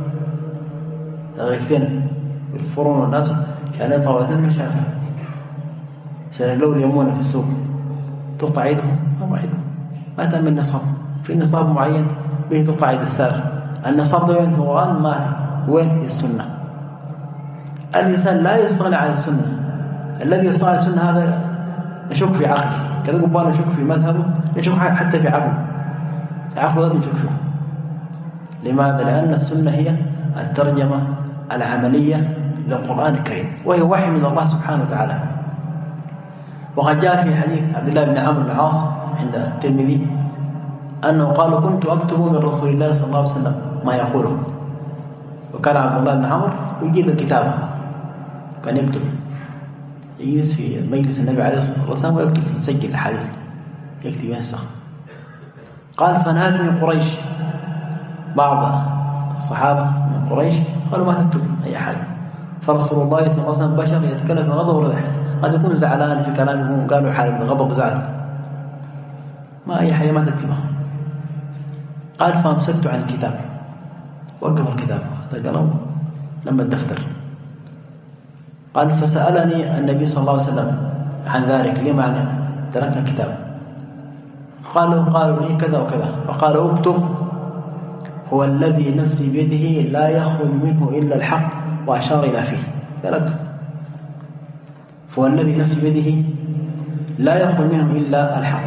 S1: رغيفين بالفرن والناس كان يطلعوا اثنين مش عارف، سرق له اليمونة في السوق تقطع يده؟ ما يده. ما تم النصاب، في نصاب معين به تقطع يد السارق. النصاب ده وين في القرآن؟ ما وين في السنة. الإنسان لا يستغني عن السنة. الذي يستغني عن السنة هذا نشك في عقله، كذا قبال نشك في مذهبه، نشك حتى في عقله. عقله لازم يشوفه. لماذا؟ لأن السنة هي الترجمة العملية للقرآن الكريم، وهي وحي من الله سبحانه وتعالى. وقد جاء في حديث عبد الله بن عمرو بن العاص عند الترمذي أنه قال كنت أكتب من رسول الله صلى الله عليه وسلم ما يقوله. وكان عبد الله بن عمرو يجيب الكتاب، كان يكتب، يجلس في مجلس النبي عليه الصلاة والسلام ويكتب، يسجل الحديث، يكتب ينسخ. قال فنهتني قريش، بعض الصحابة من قريش قالوا ما تكتب أي حاجة، فرسول الله صلى الله عليه وسلم بشر يتكلم بغضب ولا حاجة، قد يكون زعلان في كلامه، قالوا حالة غضب وزعل، ما أي حاجة ما تكتبها. قال فامسكت عن الكتاب، وقف الكتاب هذا قلم لما الدفتر. قال فسألني النبي صلى الله عليه وسلم عن ذلك، لما تركنا الكتاب؟ قالوا قالوا لي كذا وكذا، فقال اكتب هو الذي نفسي بيده لا يخرج منه إلا الحق، وأشار إلى فيه. قال اكتب فهو الذي نفسي بيده لا يخرج منه إلا الحق.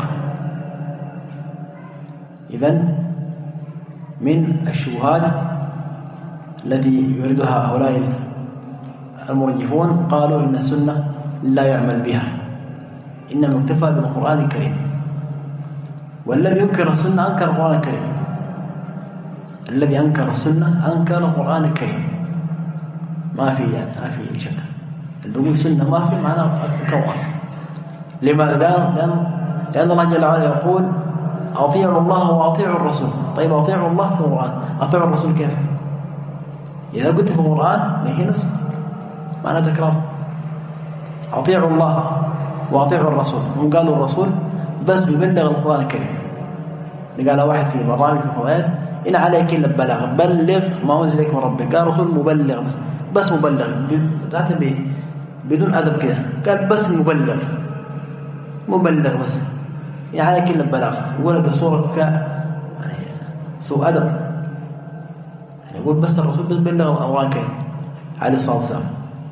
S1: إذن من الشبهات التي يريدها هؤلاء المرجفون قالوا إن السنة لا يعمل بها، إنما اكتفى بالقرآن الكريم. والذي ينكر السنة أنكر القرآن الكريم، الذي أنكر السنة أنكر القرآن الكريم، ما في يعني ما في شك. اللي يقول سنة ما في معناه كون. لماذا؟ لأن لأن الله جل وعلا يقول أطيعوا الله وأطيعوا الرسول. طيب أطيعوا الله في القرآن، أطيعوا الرسول كيف؟ إذا قلت في القرآن ما هي نفس معنى تكرار. أطيعوا الله وأطيعوا الرسول، هم قالوا الرسول بس بيبلغ القرآن الكريم. قال واحد في برامج في الفضائيات إن عليك إلا البلاغ، بلغ ما أنزل إليك من ربك. قال رسول مبلغ بس بس مبلغ بدون أدب كده، قال بس مبلغ مبلغ بس، يعني عليك إلا البلاغ. يقول بصورة فيها يعني سوء أدب، يعني يقول بس الرسول بس بلغ القرآن الكريم عليه الصلاة والسلام.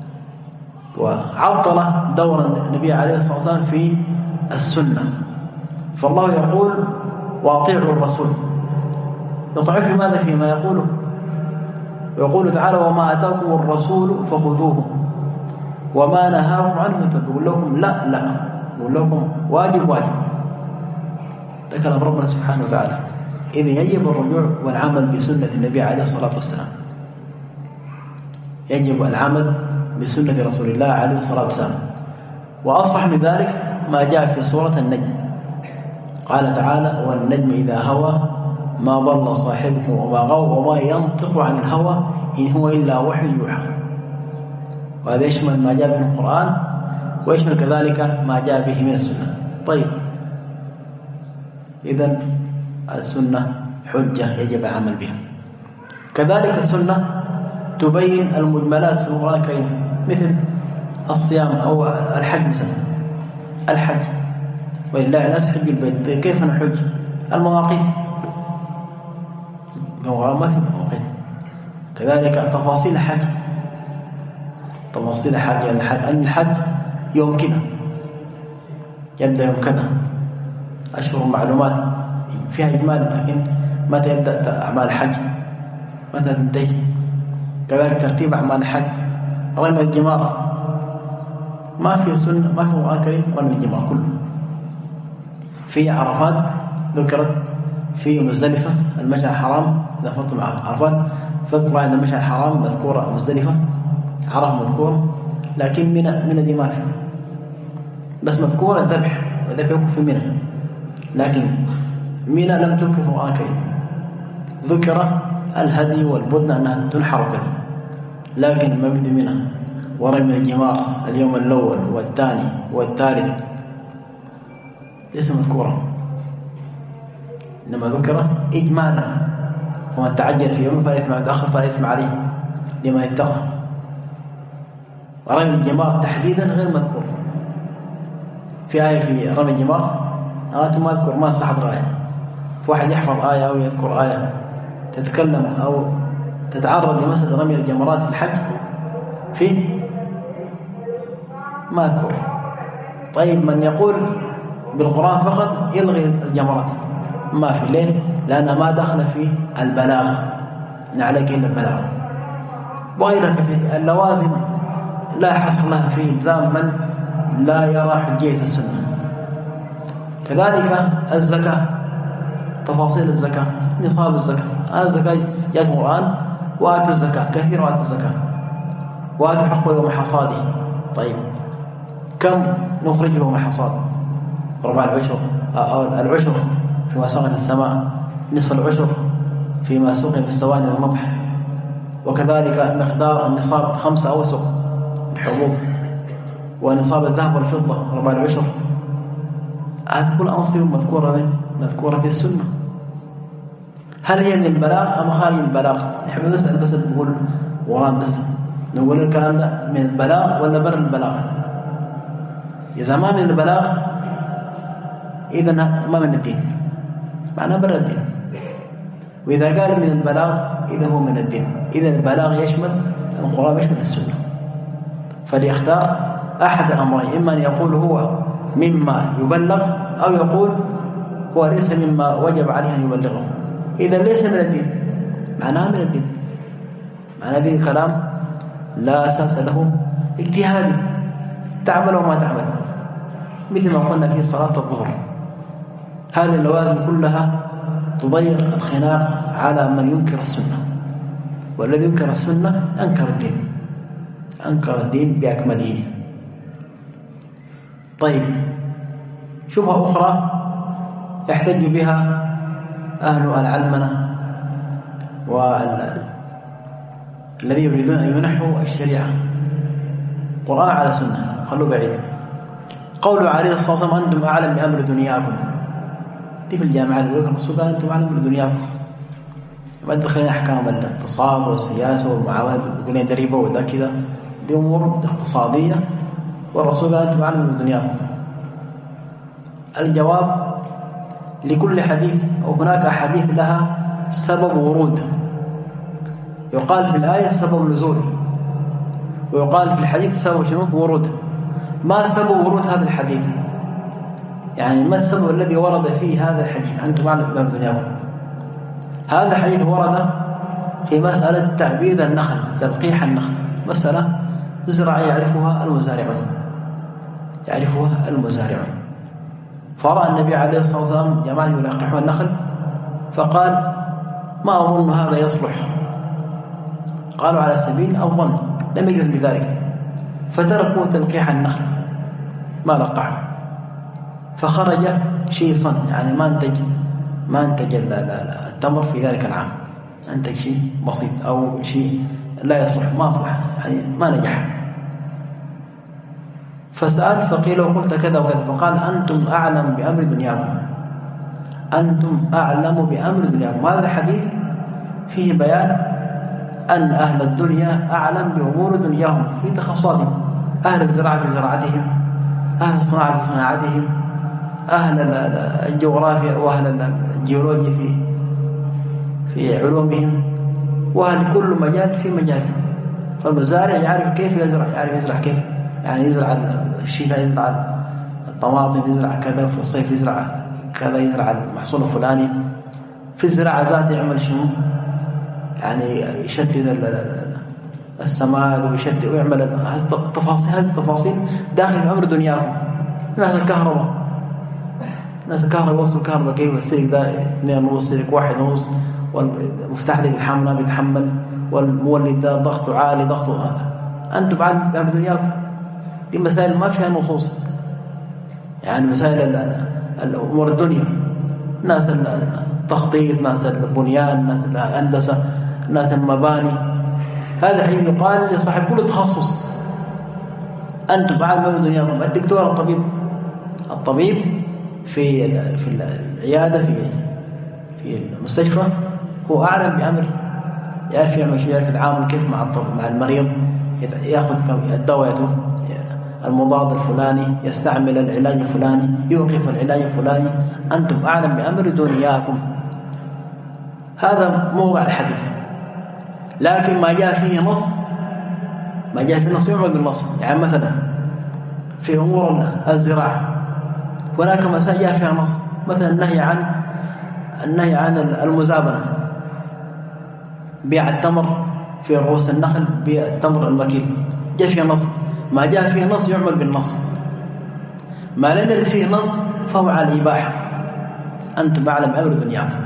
S1: وعطل دور النبي عليه الصلاة والسلام في السنة. فالله يقول وأطيعوا الرسول، يطيعوا في ماذا؟ فيما يقوله. ويقول تعالى وما أتاكم الرسول فخذوه وما نهاكم عنه فانتهوا. يقول لكم لا لا، يقول لكم واجب واجب. ده كلام ربنا سبحانه وتعالى. إذن يجب الرجوع والعمل بسنة النبي عليه الصلاة والسلام، يجب العمل بسنة رسول الله عليه الصلاة والسلام. وأصرح من ذلك ما جاء في سورة النجم، قال تعالى والنجم إذا هوى ما ضل صاحبه وما غوى وما ينطق عن الهوى إن هو إلا وحي يوحى. وهذا يشمل ما جاء من القرآن ويشمل كذلك ما جاء به من السنة. طيب إذن السنة حجة يجب العمل بها. كذلك السنة تبين المجملات في القرآن الكريم، مثل الصيام أو الحج مثلا. الحج ولله الناس حج البيت، كيف نحج؟ المواقيت، ما في مواقيت. كذلك تفاصيل الحج، تفاصيل الحج أن الحج يوم كذا يبدأ يوم كذا، أشهر معلومات فيها إجمال، لكن متى يبدأ أعمال الحج، متى تنتهي. كذلك ترتيب أعمال الحج. رمي الجمار ما في سنة، ما في القرآن الكريم رمي الجمار كله. في عرفات ذكرت، في مزدلفة المشعر الحرام، إذا فضتم عرفات فذكروا عند المشعر الحرام مذكورة، مزدلفة عرف مذكور، لكن منى منى دي ما في، بس مذكورة الذبح، والذبح يكون في منى، لكن منى لم تذكر في القرآن الكريم. ذكر الهدي والبدن أنها تنحر كذا، لكن ما بدي منها. ورمي الجمار اليوم الأول والثاني والثالث ليس مذكورا، إنما ذكر إجمالا. ومن تعجل في يوم فلا إثم عليه، تأخر فلا إثم عليه لما يتقى. ورمي الجمار تحديدا غير مذكور. في آية في رمي الجمار آية ما أذكر، ما صحت رأيه. فواحد يحفظ آية أو يذكر آية تتكلم أو تتعرض لمسألة رمي الجمرات في الحج فيه ما أذكر. طيب من يقول بالقرآن فقط يلغي الجمرات، ما في. ليه؟ لأنها ما دخل في البلاغ، إن عليك إلا البلاغ. وغيرها في اللوازم لا حصر لها في إلزام من لا يرى حجية السنة. كذلك الزكاة، تفاصيل الزكاة، نصاب الزكاة. هذا الزكاة جاءت القرآن وآتوا الزكاة، كثير وآتوا الزكاة، وآتوا حقه يوم حصاده. طيب كم نخرجه يوم حصاد؟ ربع العشر أو العشر فيما سقط السماء، نصف العشر فيما سقي في السواني والمطح، وكذلك مقدار النصاب خمسة أوسق الحبوب، ونصاب الذهب والفضة ربع العشر. هذه كل أمثلة مذكورة مذكورة في السنة. هل هي من البلاغ أم خارج البلاغ؟ نحن نسأل بس نقول وران بس نقول الكلام ده من البلاغ ولا بر البلاغ؟ إذا ما من البلاغ إذا ما من الدين، معناه بر الدين. وإذا قال من البلاغ إذا هو من الدين. إذا البلاغ يشمل القرآن يشمل السنة. فليختار أحد أمرين، إما أن يقول هو مما يبلغ أو يقول هو ليس مما وجب عليه أن يبلغه. إذا ليس من الدين معناه من الدين، معناه به كلام لا أساس له اجتهادي، تعمل وما تعمل، مثل ما قلنا في صلاة الظهر. هذه اللوازم كلها تضيق الخناق على من ينكر السنة، والذي ينكر السنة أنكر الدين، أنكر الدين بأكمله. طيب شبهة أخرى يحتج بها أهل العلمنة والذي يريدون أن ينحوا الشريعة قرآن على سنة، خلوا بعيد. قول عليه الصلاة والسلام أنتم أعلم بأمر دنياكم، دي في الجامعة اللي يقول الرسول قال أنتم أعلم بأمر دنياكم. ما تدخلين أحكام الاقتصاد والسياسة والمعاملات الدنيا دريبة وده كده، دي أمور اقتصادية، والرسول قال أنتم أعلم بأمر دنياكم. الجواب لكل حديث أو هناك حديث لها سبب ورود، يقال في الآية سبب نزول، ويقال في الحديث سبب شنو؟ ورود. ما سبب ورود هذا الحديث؟ يعني ما السبب الذي ورد فيه هذا الحديث أنتم أعلم بأمر دنياكم؟ هذا الحديث ورد في مسألة تعبيد النخل، تلقيح النخل، مسألة تزرع يعرفها المزارعون، يعرفها المزارعون. فرأى النبي عليه الصلاة والسلام جماعة يلقحون النخل، فقال ما أظن هذا يصلح. قالوا على سبيل الظن، لم يجزم بذلك، فتركوا تلقيح النخل ما لقحوا، فخرج شيصا، يعني ما انتج ما انتج التمر في ذلك العام، انتج شيء بسيط أو شيء لا يصلح، ما أصلح، يعني ما نجح. فسأل فقيل وقلت كذا وكذا، فقال أنتم أعلم بأمر دنياكم، أنتم أعلم بأمر دنياكم. هذا الحديث فيه بيان أن أهل الدنيا أعلم بأمور دنياهم في تخصصاتهم، أهل الزراعة في زراعتهم، أهل الصناعة في صناعتهم، أهل الجغرافيا وأهل الجيولوجيا في في علومهم، وأهل كل مجال في مجاله. فالمزارع يعرف كيف يزرع، يعرف يزرع كيف، يعني يزرع الشيء، يزرع الطماطم، يزرع كذا، في الصيف يزرع كذا، يزرع المحصول الفلاني. في الزراعة ذات يعمل شنو؟ يعني يشتت السماد ويشتت ويعمل التفاصيل، هذه التفاصيل داخل أمر دنياهم. ناس الكهرباء، ناس الكهرباء وصلوا الكهرباء كيف، السلك ده اثنين ونص، سلك واحد ونص، والمفتاح ده بيتحمل بيتحمل، والمولد ده ضغطه عالي ضغطه. أنتم بعد بأمر دنياكم. دي مسائل ما فيها نصوص، يعني مسائل الأمور الدنيا، ناس التخطيط، ناس البنيان، ناس الهندسة، ناس المباني. هذا حين يقال لصاحب كل تخصص أنتم بعد بأمر دنياكم. الدكتور، الطبيب، الطبيب في في العيادة في في المستشفى هو أعلم بأمره، يعرف يعمل شو، يعرف يتعامل كيف مع مع المريض، ياخذ دواء المضاد الفلاني، يستعمل العلاج الفلاني، يوقف العلاج الفلاني. أنتم أعلم بأمر دنياكم. هذا موضع الحديث، لكن ما جاء فيه نص، ما جاء فيه نص يعمل بالنص. يعني مثلا في أمور الزراعة هناك مسائل جاء فيها نص، مثلا النهي عن النهي عن المزابنة، بيع التمر في رؤوس النخل، بيع التمر المكيل، جاء فيه نص. ما جاء فيه نص يعمل بالنص، ما لم يرد فيه نص فهو على الإباحة. أنتم أعلم أمر دنياكم.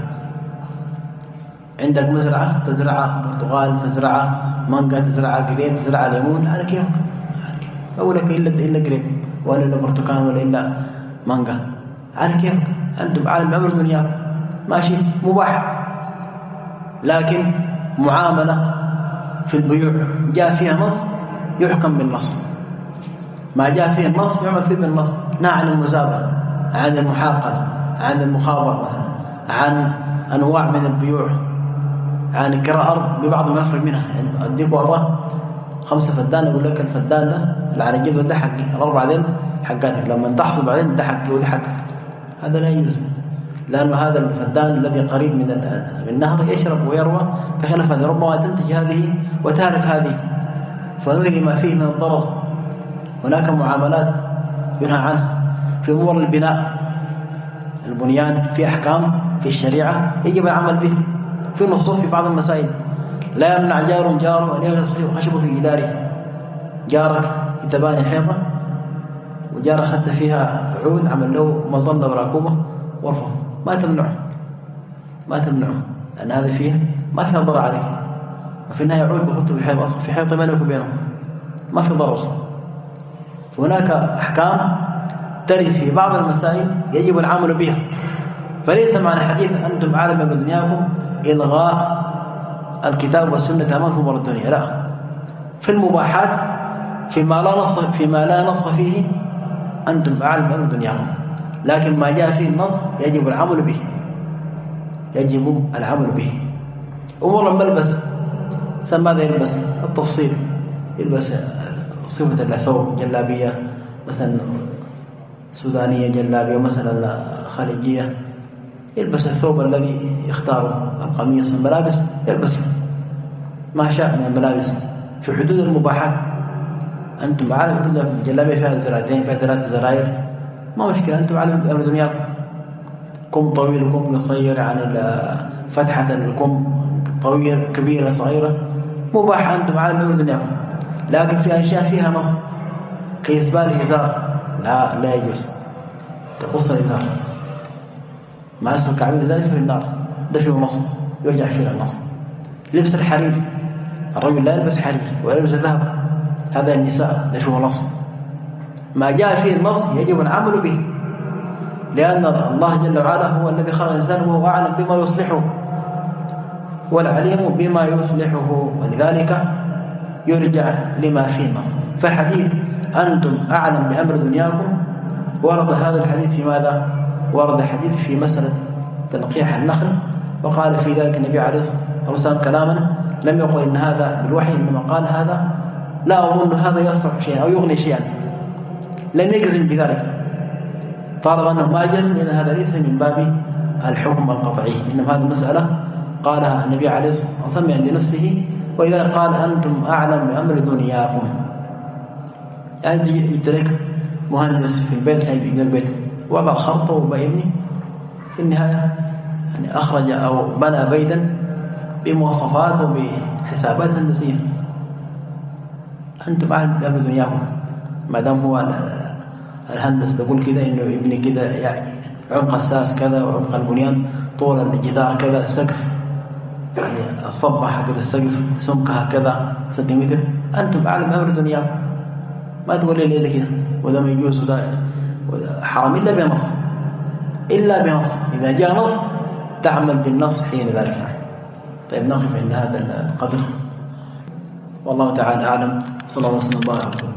S1: عندك مزرعة تزرع برتقال، تزرع مانجا، تزرع قريب، تزرع ليمون، على كيفك. أقول لك إلا إلا قريب ولا إلا برتقال ولا إلا مانجا، على كيفك. أنتم أعلم أمر دنياكم، ماشي مباح. لكن معاملة في البيوع جاء فيها نص يحكم بالنص، ما جاء فيه النص يعمل فيه بالنص. نهى عن المزابنة، عن المحاقلة، عن المخابرة، عن أنواع من البيوع، عن كراء أرض ببعض ما يخرج منها. أديك والله خمسة فدان، أقول لك الفدان ده اللي على الجدول ده حقي، الأربعة دين حقاتك، لما تحصل بعدين ده حقي وده حقك. هذا لا يجوز، لأن هذا الفدان الذي قريب من النهر يشرب ويروى، فخلاف هذا ربما تنتج هذه وتهلك هذه، فنلغي ما فيه من الضرر. هناك معاملات ينهى عنها في أمور البناء، البنيان في أحكام في الشريعة يجب العمل به. في نصوص في بعض المسائل لا يمنع جار جاره أن يغرس خشبه في جداره. جارك يتباني حيطة وجارك خدت فيها عود، عمل له مظلة وراكومة وارفع، ما تمنعه، ما تمنعه، لأن هذا فيه ما فيها ضرر عليك. وفي النهاية عود بخطه في حيطة، أصلا في حيطة بينك وبينه، ما في ضرر. هناك أحكام ترد في بعض المسائل يجب العمل بها. فليس معنى حديث أنتم أعلم بدنياكم إلغاء الكتاب والسنة تماما في أمور الدنيا، لا. في المباحات فيما لا نص فيما لا نص فيه أنتم أعلم بأمر دنياكم، لكن ما جاء فيه النص يجب العمل به، يجب العمل به. أمور الملبس، سم ماذا يلبس، التفصيل، يلبس صفة الثوب، جلابية مثلا سودانية، جلابية مثلا خليجية، يلبس الثوب الذي يختاره، القميص، الملابس يلبس ما شاء من الملابس في حدود المباحات. أنتم أعلم، الجلابية فيها زرعتين، فيها ثلاث زراير، ما مشكلة، أنتم أعلم بأمر دنياكم. كم طويل وكم قصير، يعني فتحة الكم طويلة كبيرة صغيرة، مباح، أنتم أعلم بأمر دنياكم. لكن في أشياء فيها نص كإسبال الإزار، لا لا يجوز، تقص الإزار ما أسفل كعبين ذلك في النار، ده فيه نص يرجع فيه النص. لبس الحرير، الرجل لا يلبس حرير ولا يلبس ذهب، هذا النساء ده فيه نص. ما جاء فيه النص يجب العمل به، لأن الله جل وعلا هو الذي خلق الإنسان وهو أعلم بما يصلحه والعليم بما يصلحه، ولذلك يرجع لما فيه النص. فحديث أنتم أعلم بأمر دنياكم ورد هذا الحديث في ماذا؟ ورد حديث في مسألة تلقيح النخل، وقال في ذلك النبي عليه الصلاة والسلام كلاما لم يقل إن هذا بالوحي، إنما قال هذا لا أظن هذا يصلح شيئا أو يغني شيئا، لم يجزم بذلك. طالما أنه ما جزم إن هذا ليس من باب الحكم القطعي، إنما هذه المسألة قالها النبي عليه الصلاة والسلام عند نفسه، وإذا قال أنتم أعلم بأمر دنياكم، يعني يترك مهندس في البيت يبني البيت، وضع خرطة وبيبني، في النهاية يعني أخرج أو بنى بيتا بمواصفات وبحسابات هندسية. أنتم أعلم بأمر دنياكم، ما دام هو الهندس تقول كذا إنه يبني كذا، يعني عمق الساس كذا وعمق البنيان، طول الجدار كذا، السقف يعني الصبة حق السقف سمكها كذا سنتيمتر، أنتم أعلم بأمر دنياكم. ما تقول لي ليه كذا وده ما يجوز وده حرام إلا بنص، إلا بنص. إذا جاء نص تعمل بالنص حين ذلك. طيب نقف عند هذا القدر، والله تعالى أعلم. صلى الله وسلم وبارك على